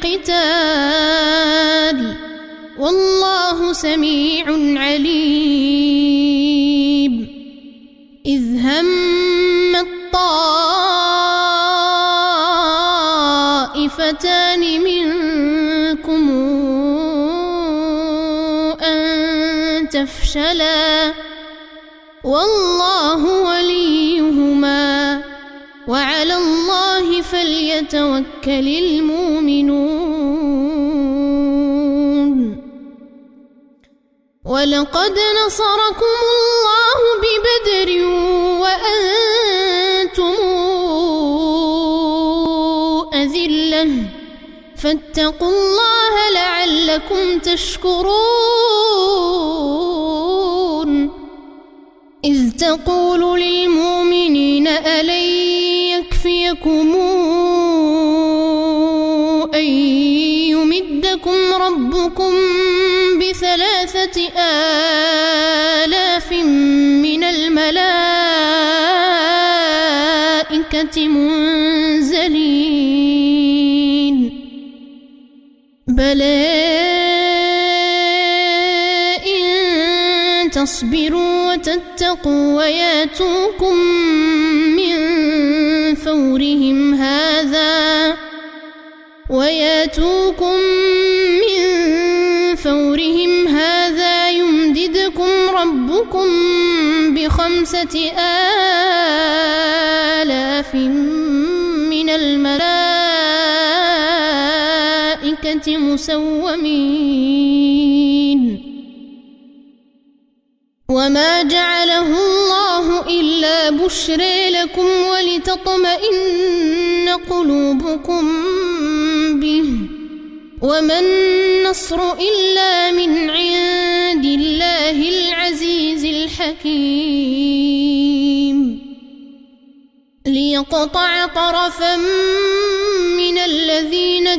للقتال والله سميع عليم إذ هم الطائفتان منكم أن تفشلا والله وليهما وعلى الله فليتوكل المؤمنون ولقد نصركم الله ببدر وأنتم أذلة فاتقوا الله لعلكم تشكرون إذ تقول للمؤمنين ألن يكفيكم أن يمدكم ربكم بثلاثة آلاف من الملائكة منزلين بلى إن تصبروا وتتقوا وياتوكم من فورهم هذا وياتوكم من فورهم هذا يمددكم ربكم بخمسة آلاف من الملائكة مسومين وما جعله الله إلا بشرى لكم ولتطمئن قلوبكم به وما النصر إلا من عند الله العزيز الحكيم ليقطع طرفا من الذين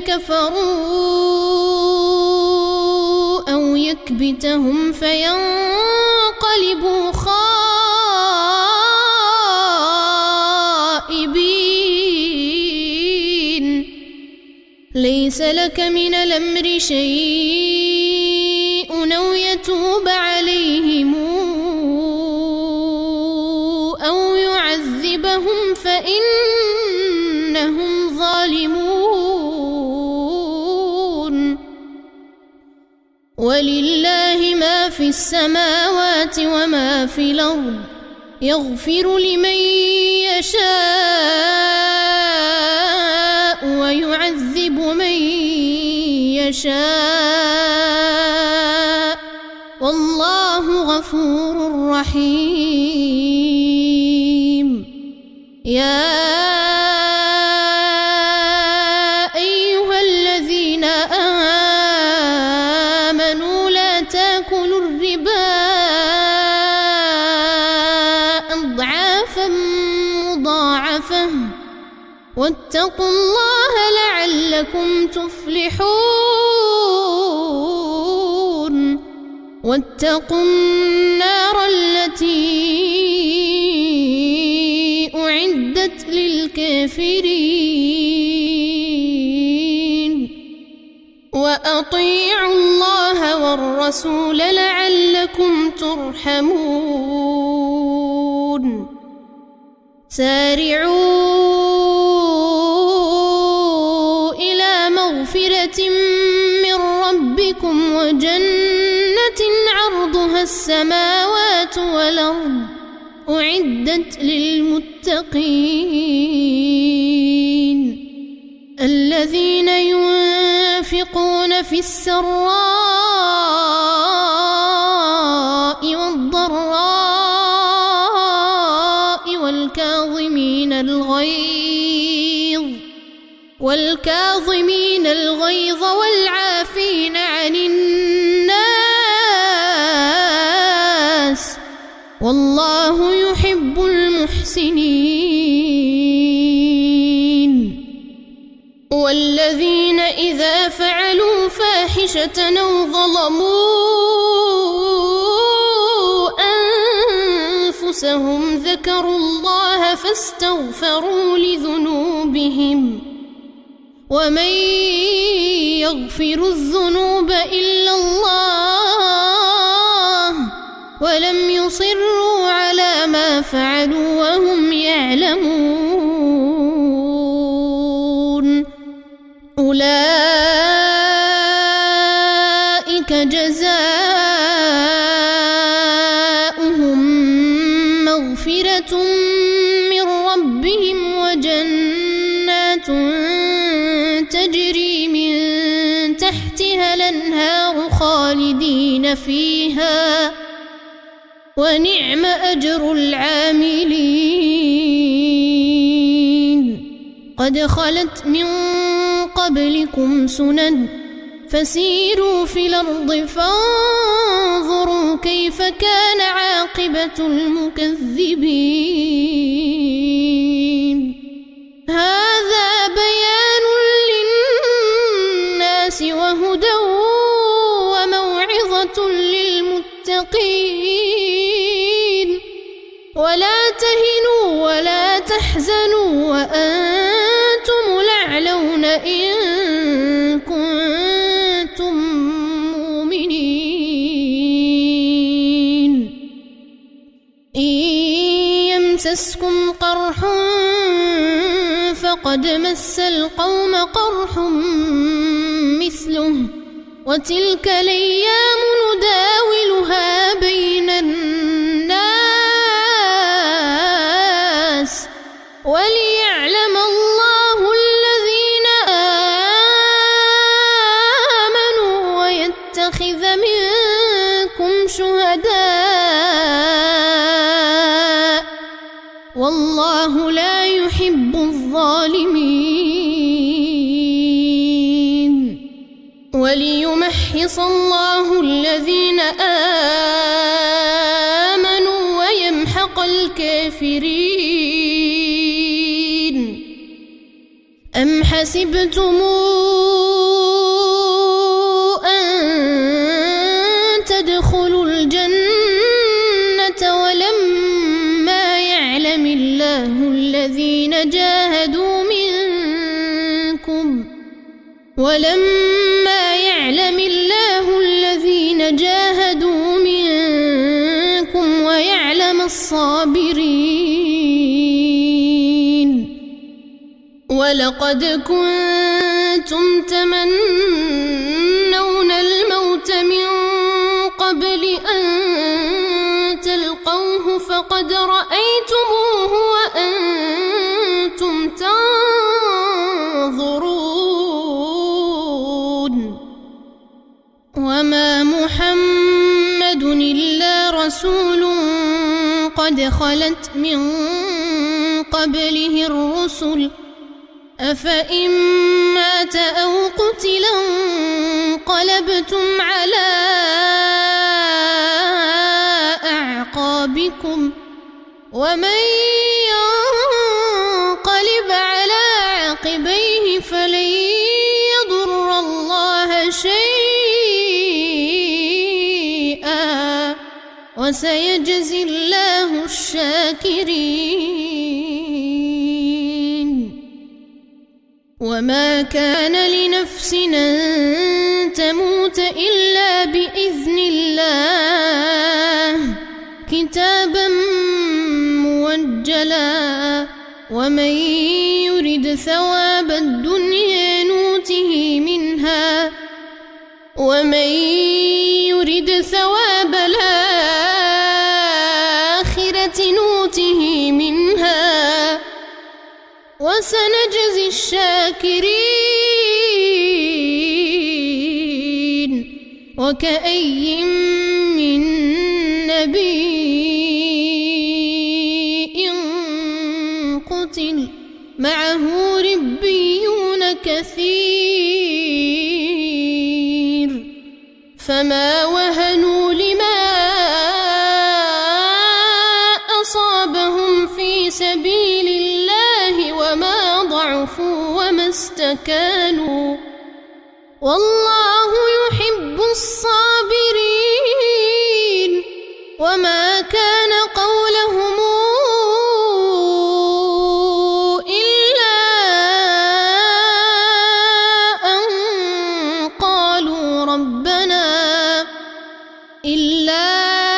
كفروا أو يكبتهم فينقلبوا خائبين ليس لك من الأمر شيء أو يتوب عليهم أو يعذبهم فإنهم ظالمون ولله ما في السماوات وما في الأرض يغفر لمن يشاء ويعذب من يشاء والله غفور رحيم يا أيها الذين آمنوا لا تأكلوا الربا أضعافا مضاعفة واتقوا الله لعلكم تفلحون واتقوا النار التي أعدت للكافرين وأطيعوا الله والرسول لعلكم ترحمون سارعوا إلى مغفرة من ربكم وجنة عرضها السماوات والأرض أعدت للمتقين الذين ينفقون في السراء والضراء والكاظمين الغيظ والكاظمين الغيظ والعافين عن الناس والله يحب المحسنين والذين إذا فعلوا فاحشة أو ظلموا أنفسهم ذكروا الله فاستغفروا لذنوبهم ومن يغفر الذنوب إلا الله ولم يصروا على ما فعلوا وهم يعلمون أولئك جزاؤهم مغفرة من ربهم وجنات تجري من تحتها الأنهار خالدين فيها ونعم أجر العاملين قد خلت من قبلكم سنن فسيروا في الأرض فانظروا كيف كان عاقبة المكذبين هذا بيان للناس وهدى وموعظة للمتقين ولا تهنوا ولا تحزنوا وأنتم الأعلون إن كنتم مؤمنين إن يمسسكم قرح فقد مس القوم قرح مثله وتلك الأيام نداولها بين الناس وليعلم الله الذين آمنوا ويتخذ منكم شهداء والله لا يحب الظالمين وليمحص الله الذين آمنوا ويمحق الكافرين أم حسبتم أن تدخلوا الجنة ولما يعلم الله الذين جاهدوا منكم ولما يعلم الله الذين جاهدوا منكم ويعلم الصابرين ولقد كنتم تمنون الموت من قبل أن تلقوه فقد رأيتموه وأنتم تنظرون وما محمد إلا رسول قد خلت من قبله الرسل أفإن مات أو قتل انقلبتم على أعقابكم ومن ينقلب على عقبيه فلن يضر الله شيئا وسيجزي الله الشاكرين. وما كان لنفس أن تموت إلا بإذن الله كتابا موجلا ومن يرد ثواب الدنيا نوته منها ومن يرد ثواب الآخرة نوته منها وسنجزي الشاكرين. وكأي من نبي قتل معه ربيون كثير فما وهنوا لما أصابهم في سبيل الله وما ضعفوا وما استكانوا والله يحب الصابرين. وما كان قولهم إلا أن قالوا ربنا إلا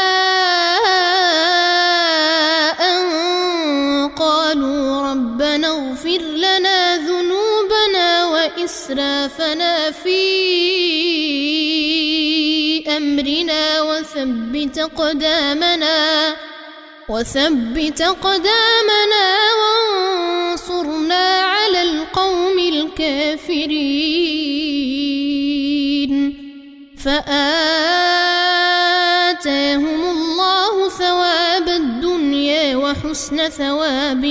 أن قالوا ربنا اغفر لنا ذنوبنا وإسرافنا في أمرنا وثبت قدامنا وثبت قدامنا وانصرنا على القوم الكافرين. فآتاهم الله ثواب الدنيا وحسن ثواب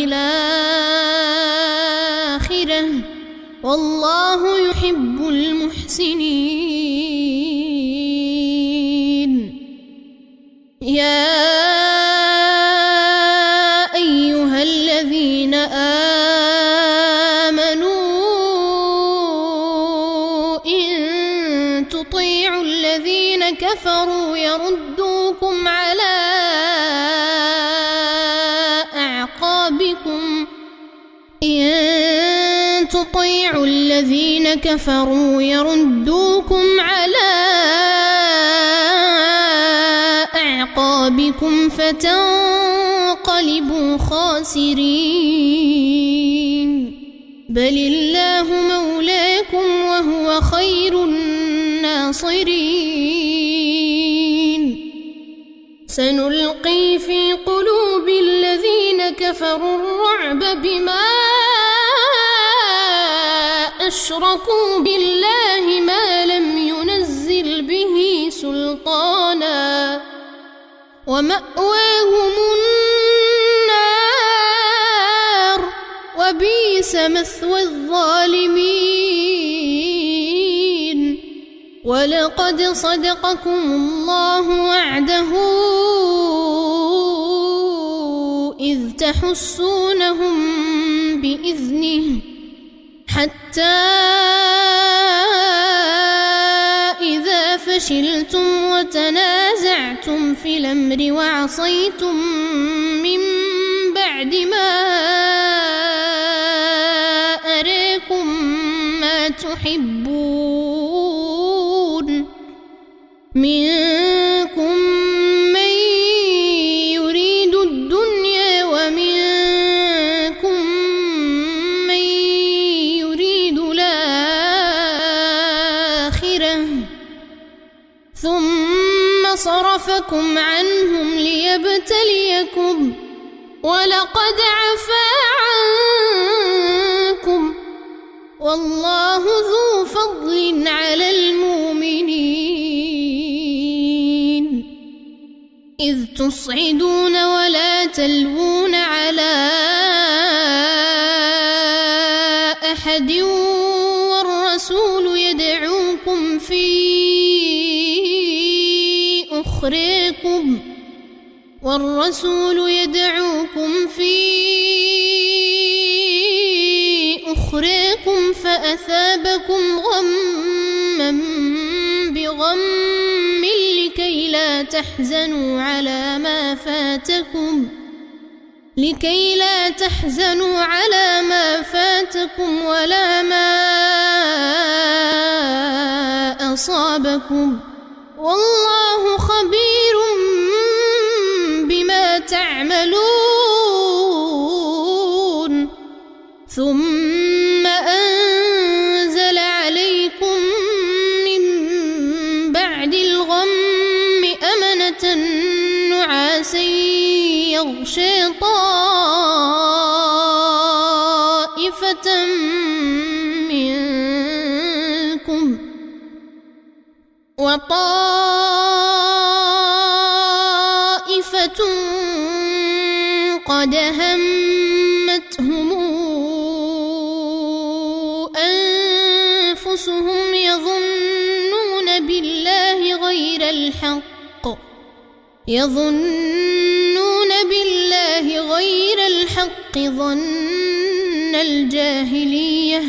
الآخرة والله يحب المحسنين. يا أيها الذين آمنوا إن تطيعوا الذين كفروا يردوكم على أعقابكم إن تطيعوا الذين كفروا يردوكم على أعقابكم فتنقلبوا خاسرين. بل الله مولاكم وهو خير الناصرين. سنلقي في قلوب الذين كفروا الرعب بما أشركوا بالله ما لم ينزل به سلطانا ومأواهم النار وبئس مثوى الظالمين. ولقد صدقكم الله وعده إذ تحسونهم بإذنه حتى إذا فشلتم وتنازعتم في الأمر وعصيتم من بعد ما أراكم ما تحبون منكم من يريد الدنيا ومنكم من يريد الآخرة ثم صرفكم عنهم ليبتليكم ولقد عفا عنكم والله ذو فضل على المؤمنين. إذ تصعدون ولا تلوون على والرسول يدعوكم في أخراكم والرسول يدعوكم في أخراكم فأثابكم غما بغم لكي لا تحزنوا على ما فاتكم لكي لا تحزنوا على ما فاتكم ولا ما أصابكم والله خبير بما تعملون ثم أنزل عليكم من بعد الغم أمنة نعاسا يغشي طائفة منكم وطائفة قد همتهم أنفسهم يظنون بالله غير الحق يظنون بالله غير الحق ظن الجاهلية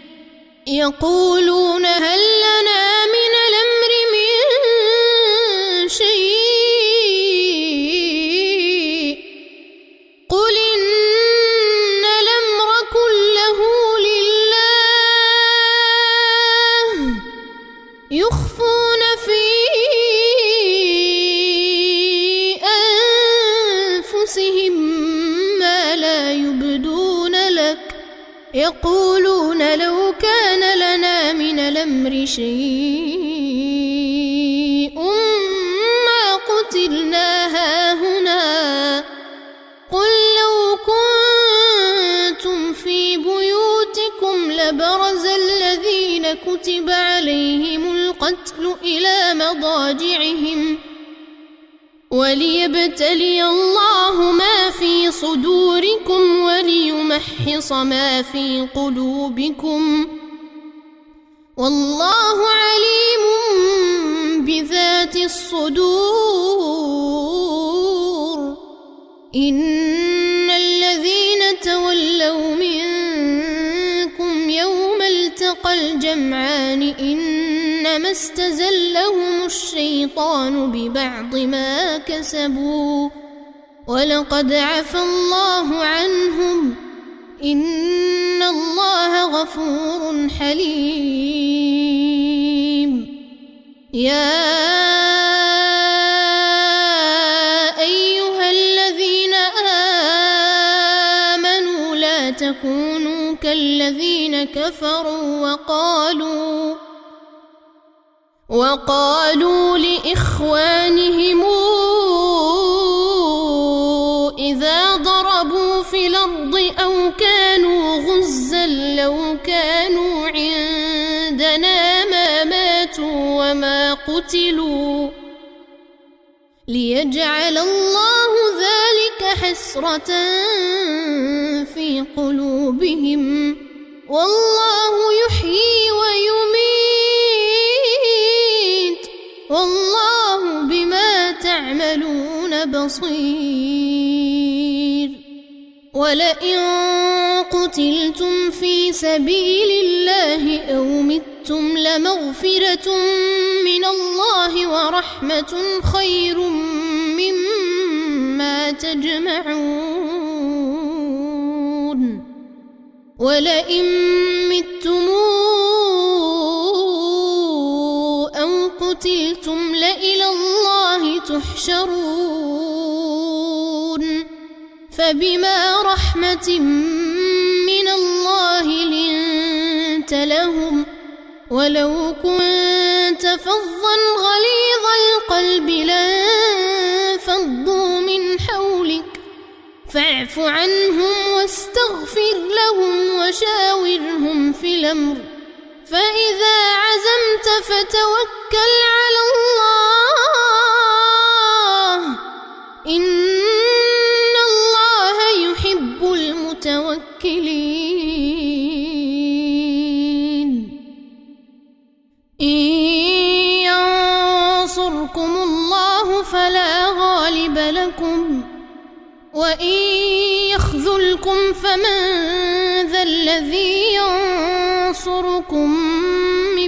يقولون هل لنا من الأمر من شيء قل إن الأمر كله لله يخفون في أنفسهم ما لا يبدون لك يقولون لو كان لنا من الأمر شيء ما قتلنا هاهنا قل لو كنتم في بيوتكم لبرز الذين كتب عليهم القتل إلى مضاجعهم وليبتلي الله ما في صدوركم وليمحص ما في قلوبكم والله عليم بذات الصدور إن الذين تولوا منكم يوم التقى الجمعان إنما استزلهم الشيطان ببعض ما كسبوا ولقد عفى الله عنهم إن الله غفور حليم يا أيها الذين آمنوا لا تكونوا كالذين كفروا وقالوا وقالوا لإخوانهم إذا ضربوا في الأرض أو كانوا غزا لو كانوا عندنا ما ماتوا وما قتلوا ليجعل الله ذلك حسرة في قلوبهم والله يحيي ويميت والله بما تعملون بصير ولئن قتلتم في سبيل الله أو متم لمغفرة من الله ورحمة خير مما تجمعون ولئن متم أو قتلتم لإلى الله تحشرون فبما رحمة من الله لنت لهم ولو كنت فظا غليظ القلب لانفضوا من حولك فاعف عنهم واستغفر لهم وشاورهم في الأمر فإذا عزمت فتوكل على الله إن الله يحب المتوكلين لكم وإن يخذلكم فمن ذا الذي ينصركم من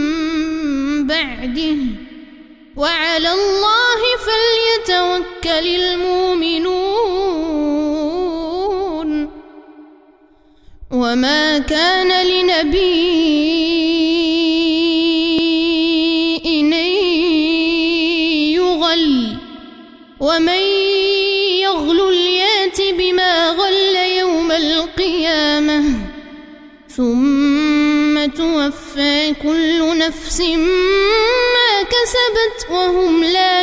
بعده وعلى الله فليتوكل المؤمنون وما كان لنبي أن يغل ومن يغل يات بما غل يوم القيامة ثم توفى كل نفس ما كسبت وهم لا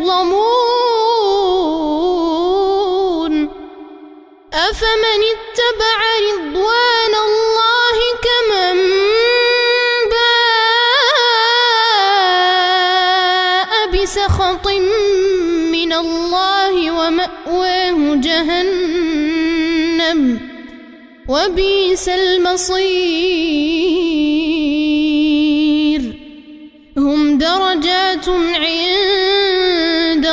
يظلمون أفمن اتبع رضوان الله كمن باء بسخط من الله ومأواه جهنم وبئس المصير هم درجات عند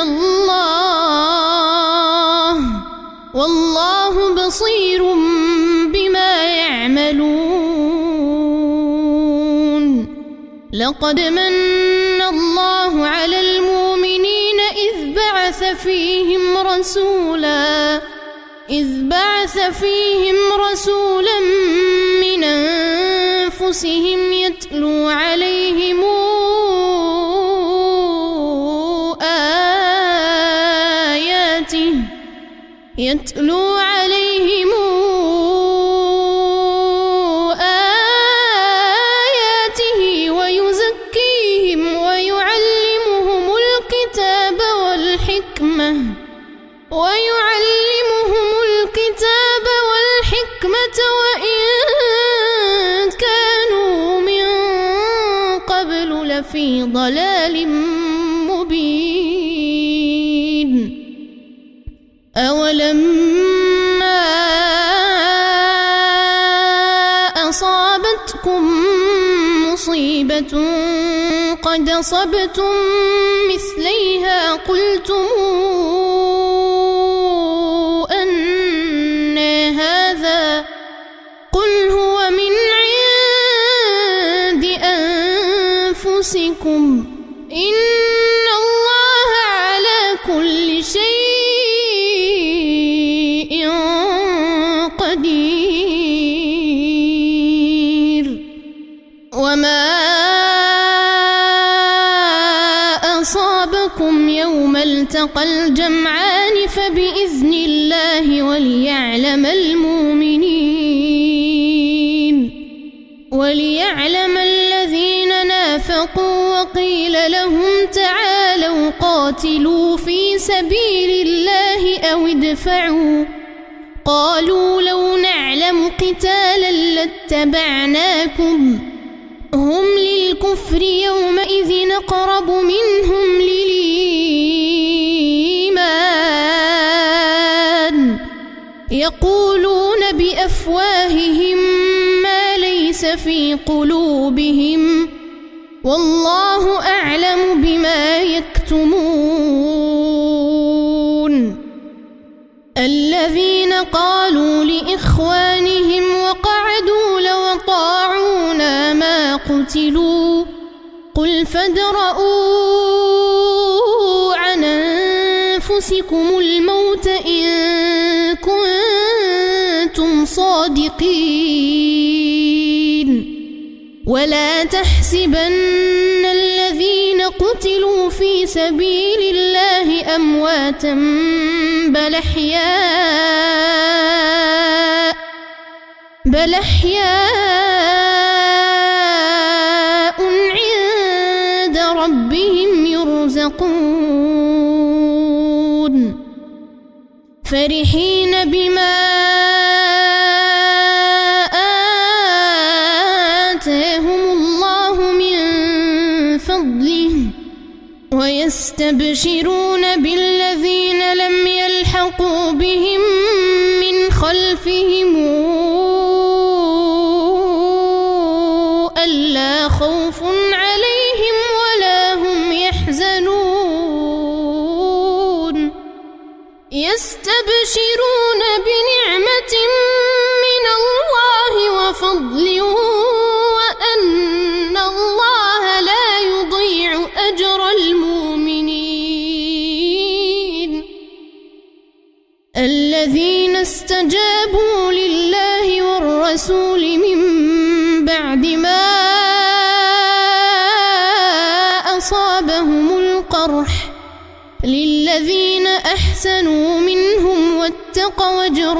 الله والله بصير بما يعملون لقد من الله على المؤمنين إذ بعث فيهم رسولا إذ بعث فيهم رسولا من أنفسهم يتلو عليهم آياته يتلو عليهم آياته ويزكيهم ويعلمهم الكتاب والحكمة ويعلمهم الكتاب والحكمة وإن كانوا من قبل لفي ضلال مبين أولما أصابتكم مصيبة قد أصبتم مثليها قلتم أن هذا قل هو من عند أنفسكم إن الله على كل شيء قدير وما أصابكم يوم التقى الجمعان فبإذن الله وليعلم المؤمنين وليعلم الذين نافقوا وقيل لهم تعالوا قاتلوا في سبيل الله أو ادفعوا قالوا لو نعلم قتالا لاتبعناكم هم للكفر يومئذ أقرب منهم للإيمان يقولون بأفواههم ما ليس في قلوبهم والله أعلم بما يكتمون الذين قالوا لإخوانهم وقعدوا لو طاعونا ما قتلوا قل فادرءوا عن أنفسكم الموت إن كنتم صادقين ولا تحسبن الذين قتلوا في سبيل الله أمواتا بل أحياء بل أحياء عند ربهم يرزقون فرحين بما آتاهم الله من فضله ويستبشرون بالذين لم يلحقوا بهم من خلفهم ألا خوف عليهم ولا هم يحزنون يستبشرون بنعمة من الله وفضل وأن الله لا يضيع أجر المؤمنين الذين استجابوا لله والرسول من بعد ما أصابهم القرح للذين أحسنوا منهم واتقوا أجر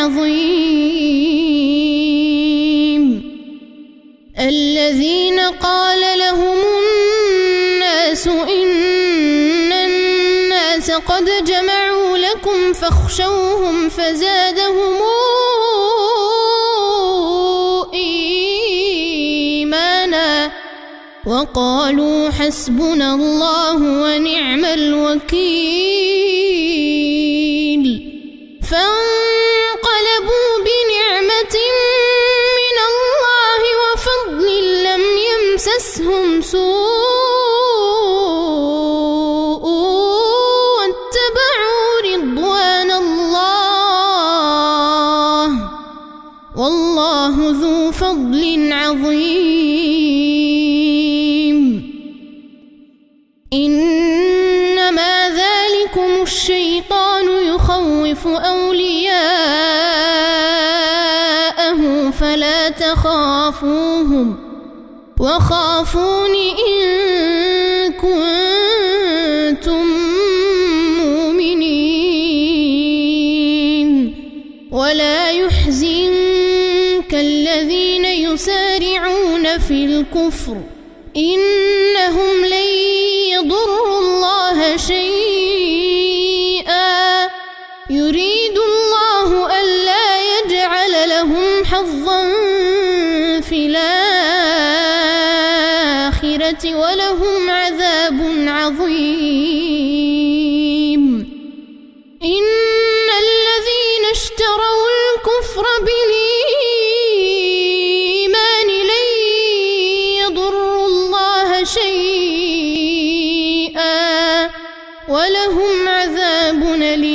عظيم الذين قال لهم الناس إن الناس قد جمعوا لكم فاخشوهم فزادهم إيمانا وقالوا حسبنا الله ونعم الوكيل فانقلبوا بنعمة من الله وفضل لم يمسسهم سوء واتبعوا رضوان الله والله ذو فضل عظيم إنما ذلكم الشيطان يخوف أولياءه فلا تخافوهم وخافون إن كنتم مؤمنين ولا يحزنك الذين يسارعون في الكفر إنهم لن يضروا الله شيئا يريد الله ألا يجعل لهم حظا في الآخرة ولهم عذاب عظيم إن الذين اشتروا الكفر بالإيمان لن يضروا الله شيئا ولهم عذاب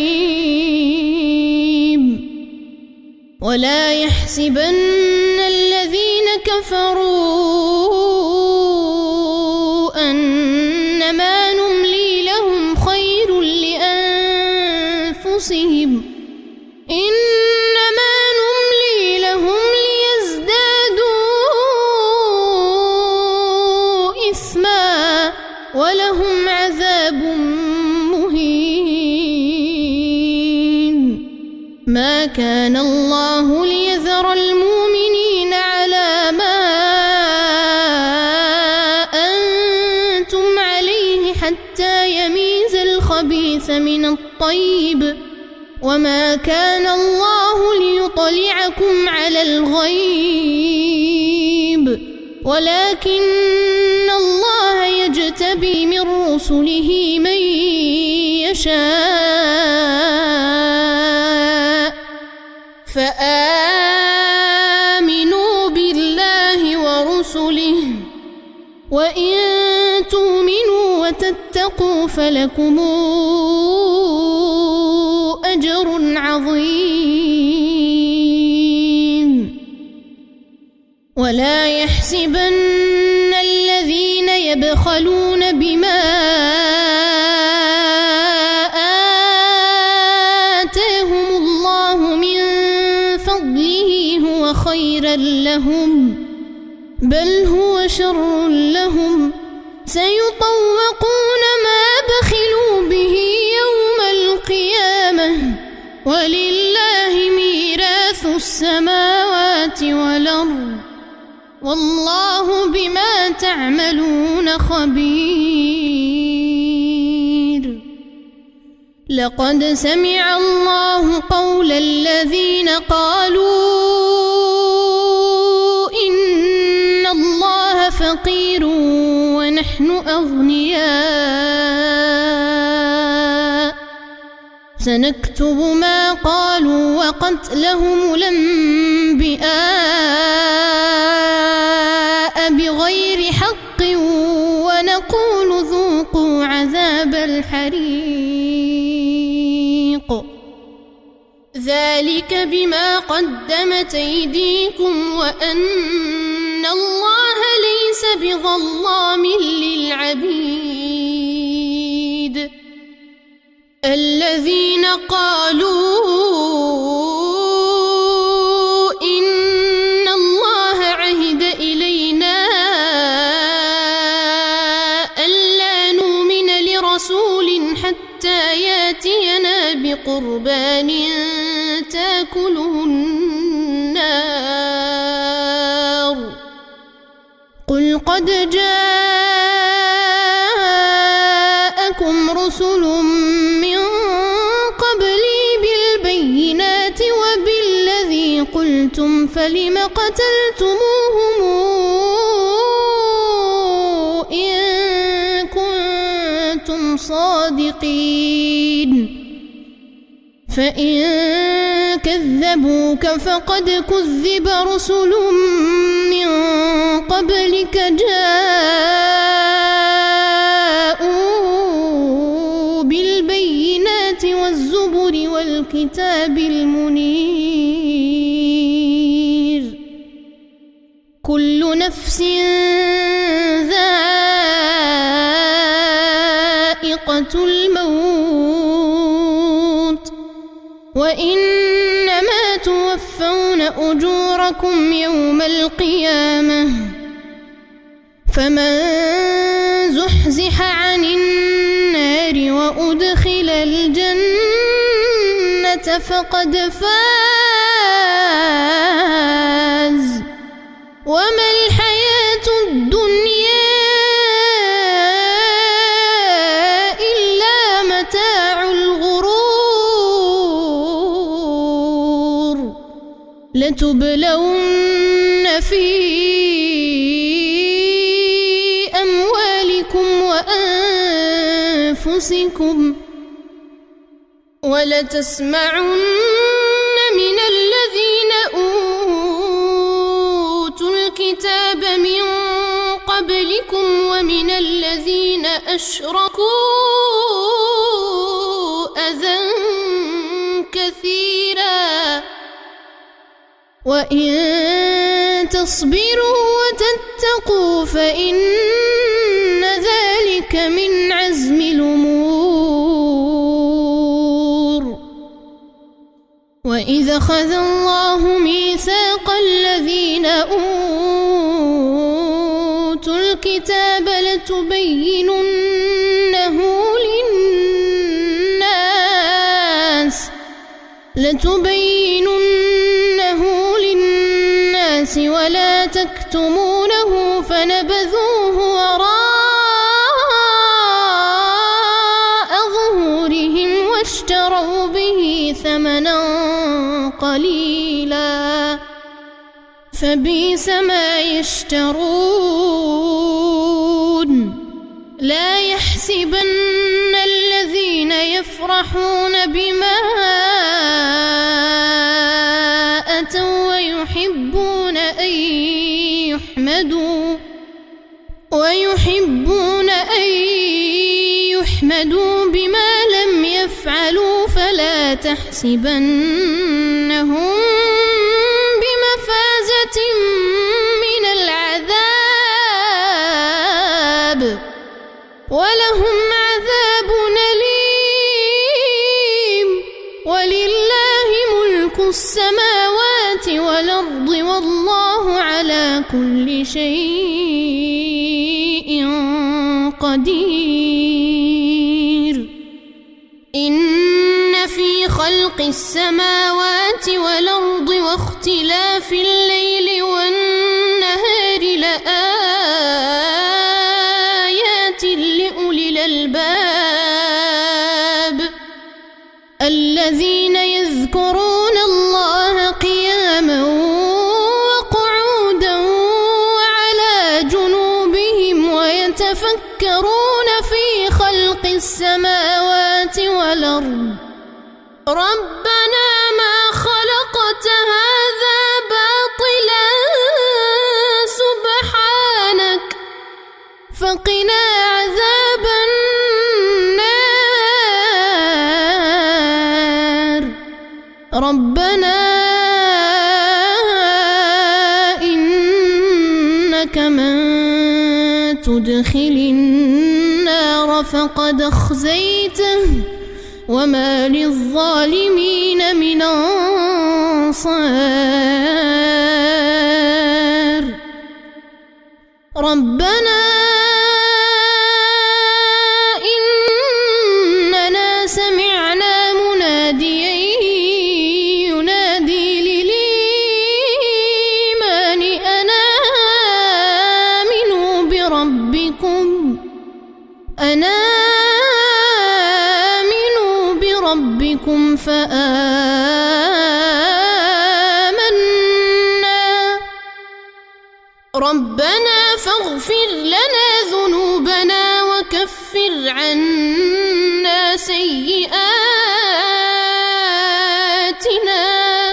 أليم ولا يحسبن الذين كفروا أنما نملي لهم خير لأنفسهم إنما نملي لهم ليزدادوا إثما ولهم عذاب مهين ما كان الله ليذر المؤمنين على ما أنتم عليه حتى يميز الخبيث من الطيب وما كان الله ليطلعكم على الغيب ولكن الله يجتبي من رسله من يشاء فآمنوا بالله ورسله وإن تؤمنوا وتتقوا فلكم أجر عظيم ولا يحسبن الذين يبخلون بما آتاهم الله من فضله هو خيرا لهم بل هو شر لهم سيطوقون ما بخلوا به يوم القيامة ولله ميراث السماوات والأرض والله بما تعملون خبير لقد سمع الله قول الذين قالوا إن الله فقير ونحن أغنياء سنكتب ما قالوا وقتلهم الأنبياء بغير حق ونقول ذوقوا عذاب الحريق ذلك بما قدمت أيديكم وأن الله ليس بظلام للعبيد. الذين قالوا إن الله عهد إلينا ألا نؤمن لرسول حتى ياتينا بقربان تاكله النار قل قد جاءكم رسل من قبلي بالبينات وبالذي قلتم فلم قتلتموهم إن كنتم صادقين فإن كذبوك فقد كذب رسل من قبلك جاءوا بالبينات والزبر والكتاب المنير كل نفس ذائقة الموت وإنما توفون أجوركم يوم القيامة فمن زحزح عن النار وأدخل الجنة فقد فاز وما الحياة الدنيا إلا متاع الغرور لتبلون في أموالكم وأنفسكم ولتسمعن من الذين أوتوا الكتاب من قبلكم ومن الذين أشركوا أذى كثيرا وإن تصبروا وتتقوا فإن ذلك من عزم الأمور وإذا أخذ الله ميثاق الذين أوتوا الكتاب لتبيننه للناس لتبيننه للناس ولا تكتمونه فنبذوه وراء ظهورهم واشتروا به ثمنا قليلا فبئس ما يشترون لا يحسبن الذين يفرحون بما أتوا ويحبون أن يحمدوا ويحبون أن يحمدوا بما لم يفعلوا فلا تحسبنهم بمفازة من العذاب ولهم عذاب أليم ولله ملك السماوات والأرض والله على كل شيء قدير إن في خلق السماوات والأرض واختلاف الليل والنهار لآيات لأولي الألباب الذين يذكرون الله قياما وقعودا وعلى جنوبهم ويتفكرون في خلق السماوات والأرض ربنا ما خلقت هذا باطلا سبحانك فقنا عذاب النار رب تدخل النار فقد أخزيته وما للظالمين من أنصار ربنا إننا سمعنا مناديا ينادي للإيمان أن آمنوا بربكم أن آمنوا بربكم فآمنا ربنا فاغفر لنا ذنوبنا وكفر عنا سيئاتنا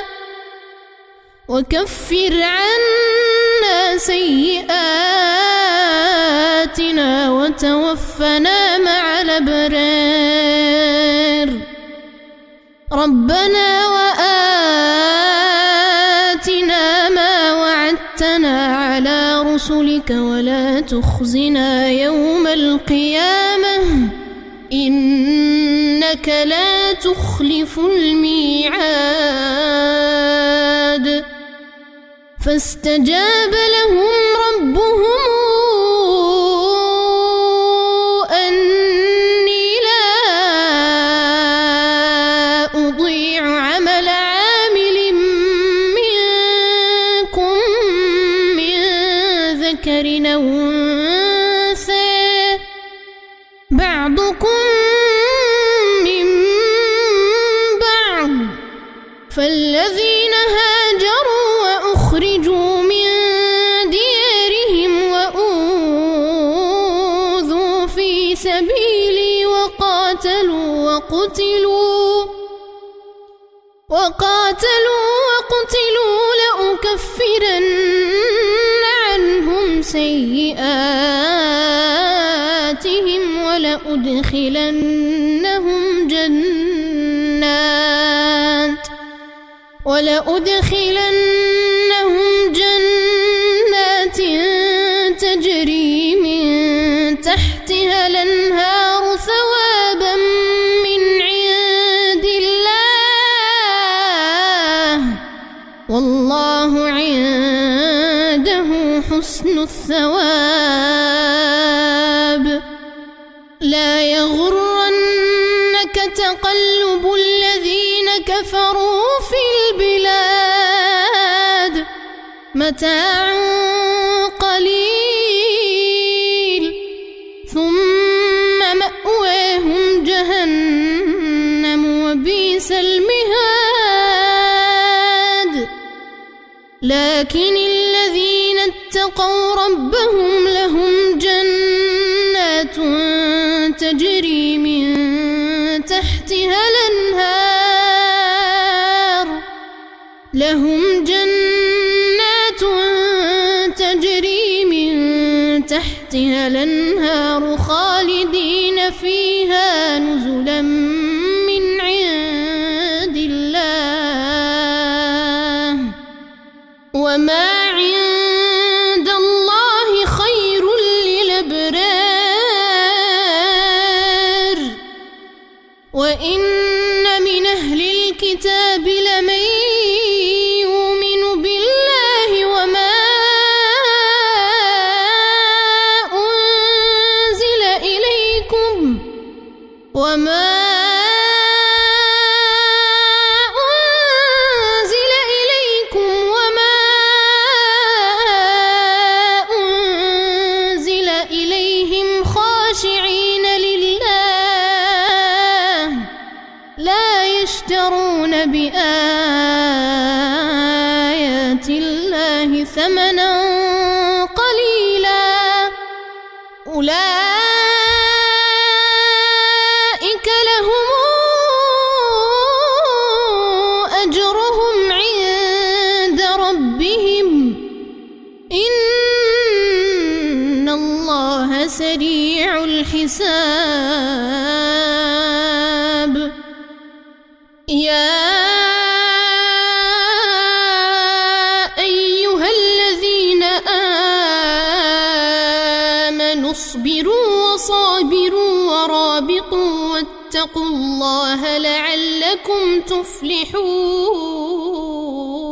وكفر عنا سيئاتنا وتوفنا مع الأبرار ربنا وآتنا ما وعدتنا على رسلك ولا تخزنا يوم القيامة إنك لا تخلف الميعاد فاستجاب لهم ربهم أني لا أضيع عمل عامل منكم من ذكر أو أنثى بعضكم من بعض فالذين هاجروا وأخرجوا من ديارهم وأوذوا في سبيلي وقاتلوا وقتلوا وقاتلوا وقتلوا لأكفرن عنهم سيئاتهم ولأدخلنهم جنات ولأدخلنهم جنات تجري من تحتها الأنهار ثوابا من عند الله والله عنده حسن الثواب لا يغرنك تقلب الذين كفروا في البلاد متاع قليل ثم مأواهم جهنم وبئس المهاد لكن الذين اتقوا ربهم لهم جنات تجري من تحتها الأنهار لهم جنات تجري من تحتها الأنهار خالدين فيها نزلا من عند الله وما عند الله خير للأبرار وإن من أهل الكتاب لمن يؤمن بالله وما أنزل إليكم وما أنزل إليكم وما أنزل إليهم خاشعين لله لا يشترون بآيات الله ثمنا قليلا أولئك لهم أجرهم عند ربهم إن الله سريع الحساب يا أيها الذين فاصبروا وصابروا ورابطوا واتقوا الله لعلكم تفلحون.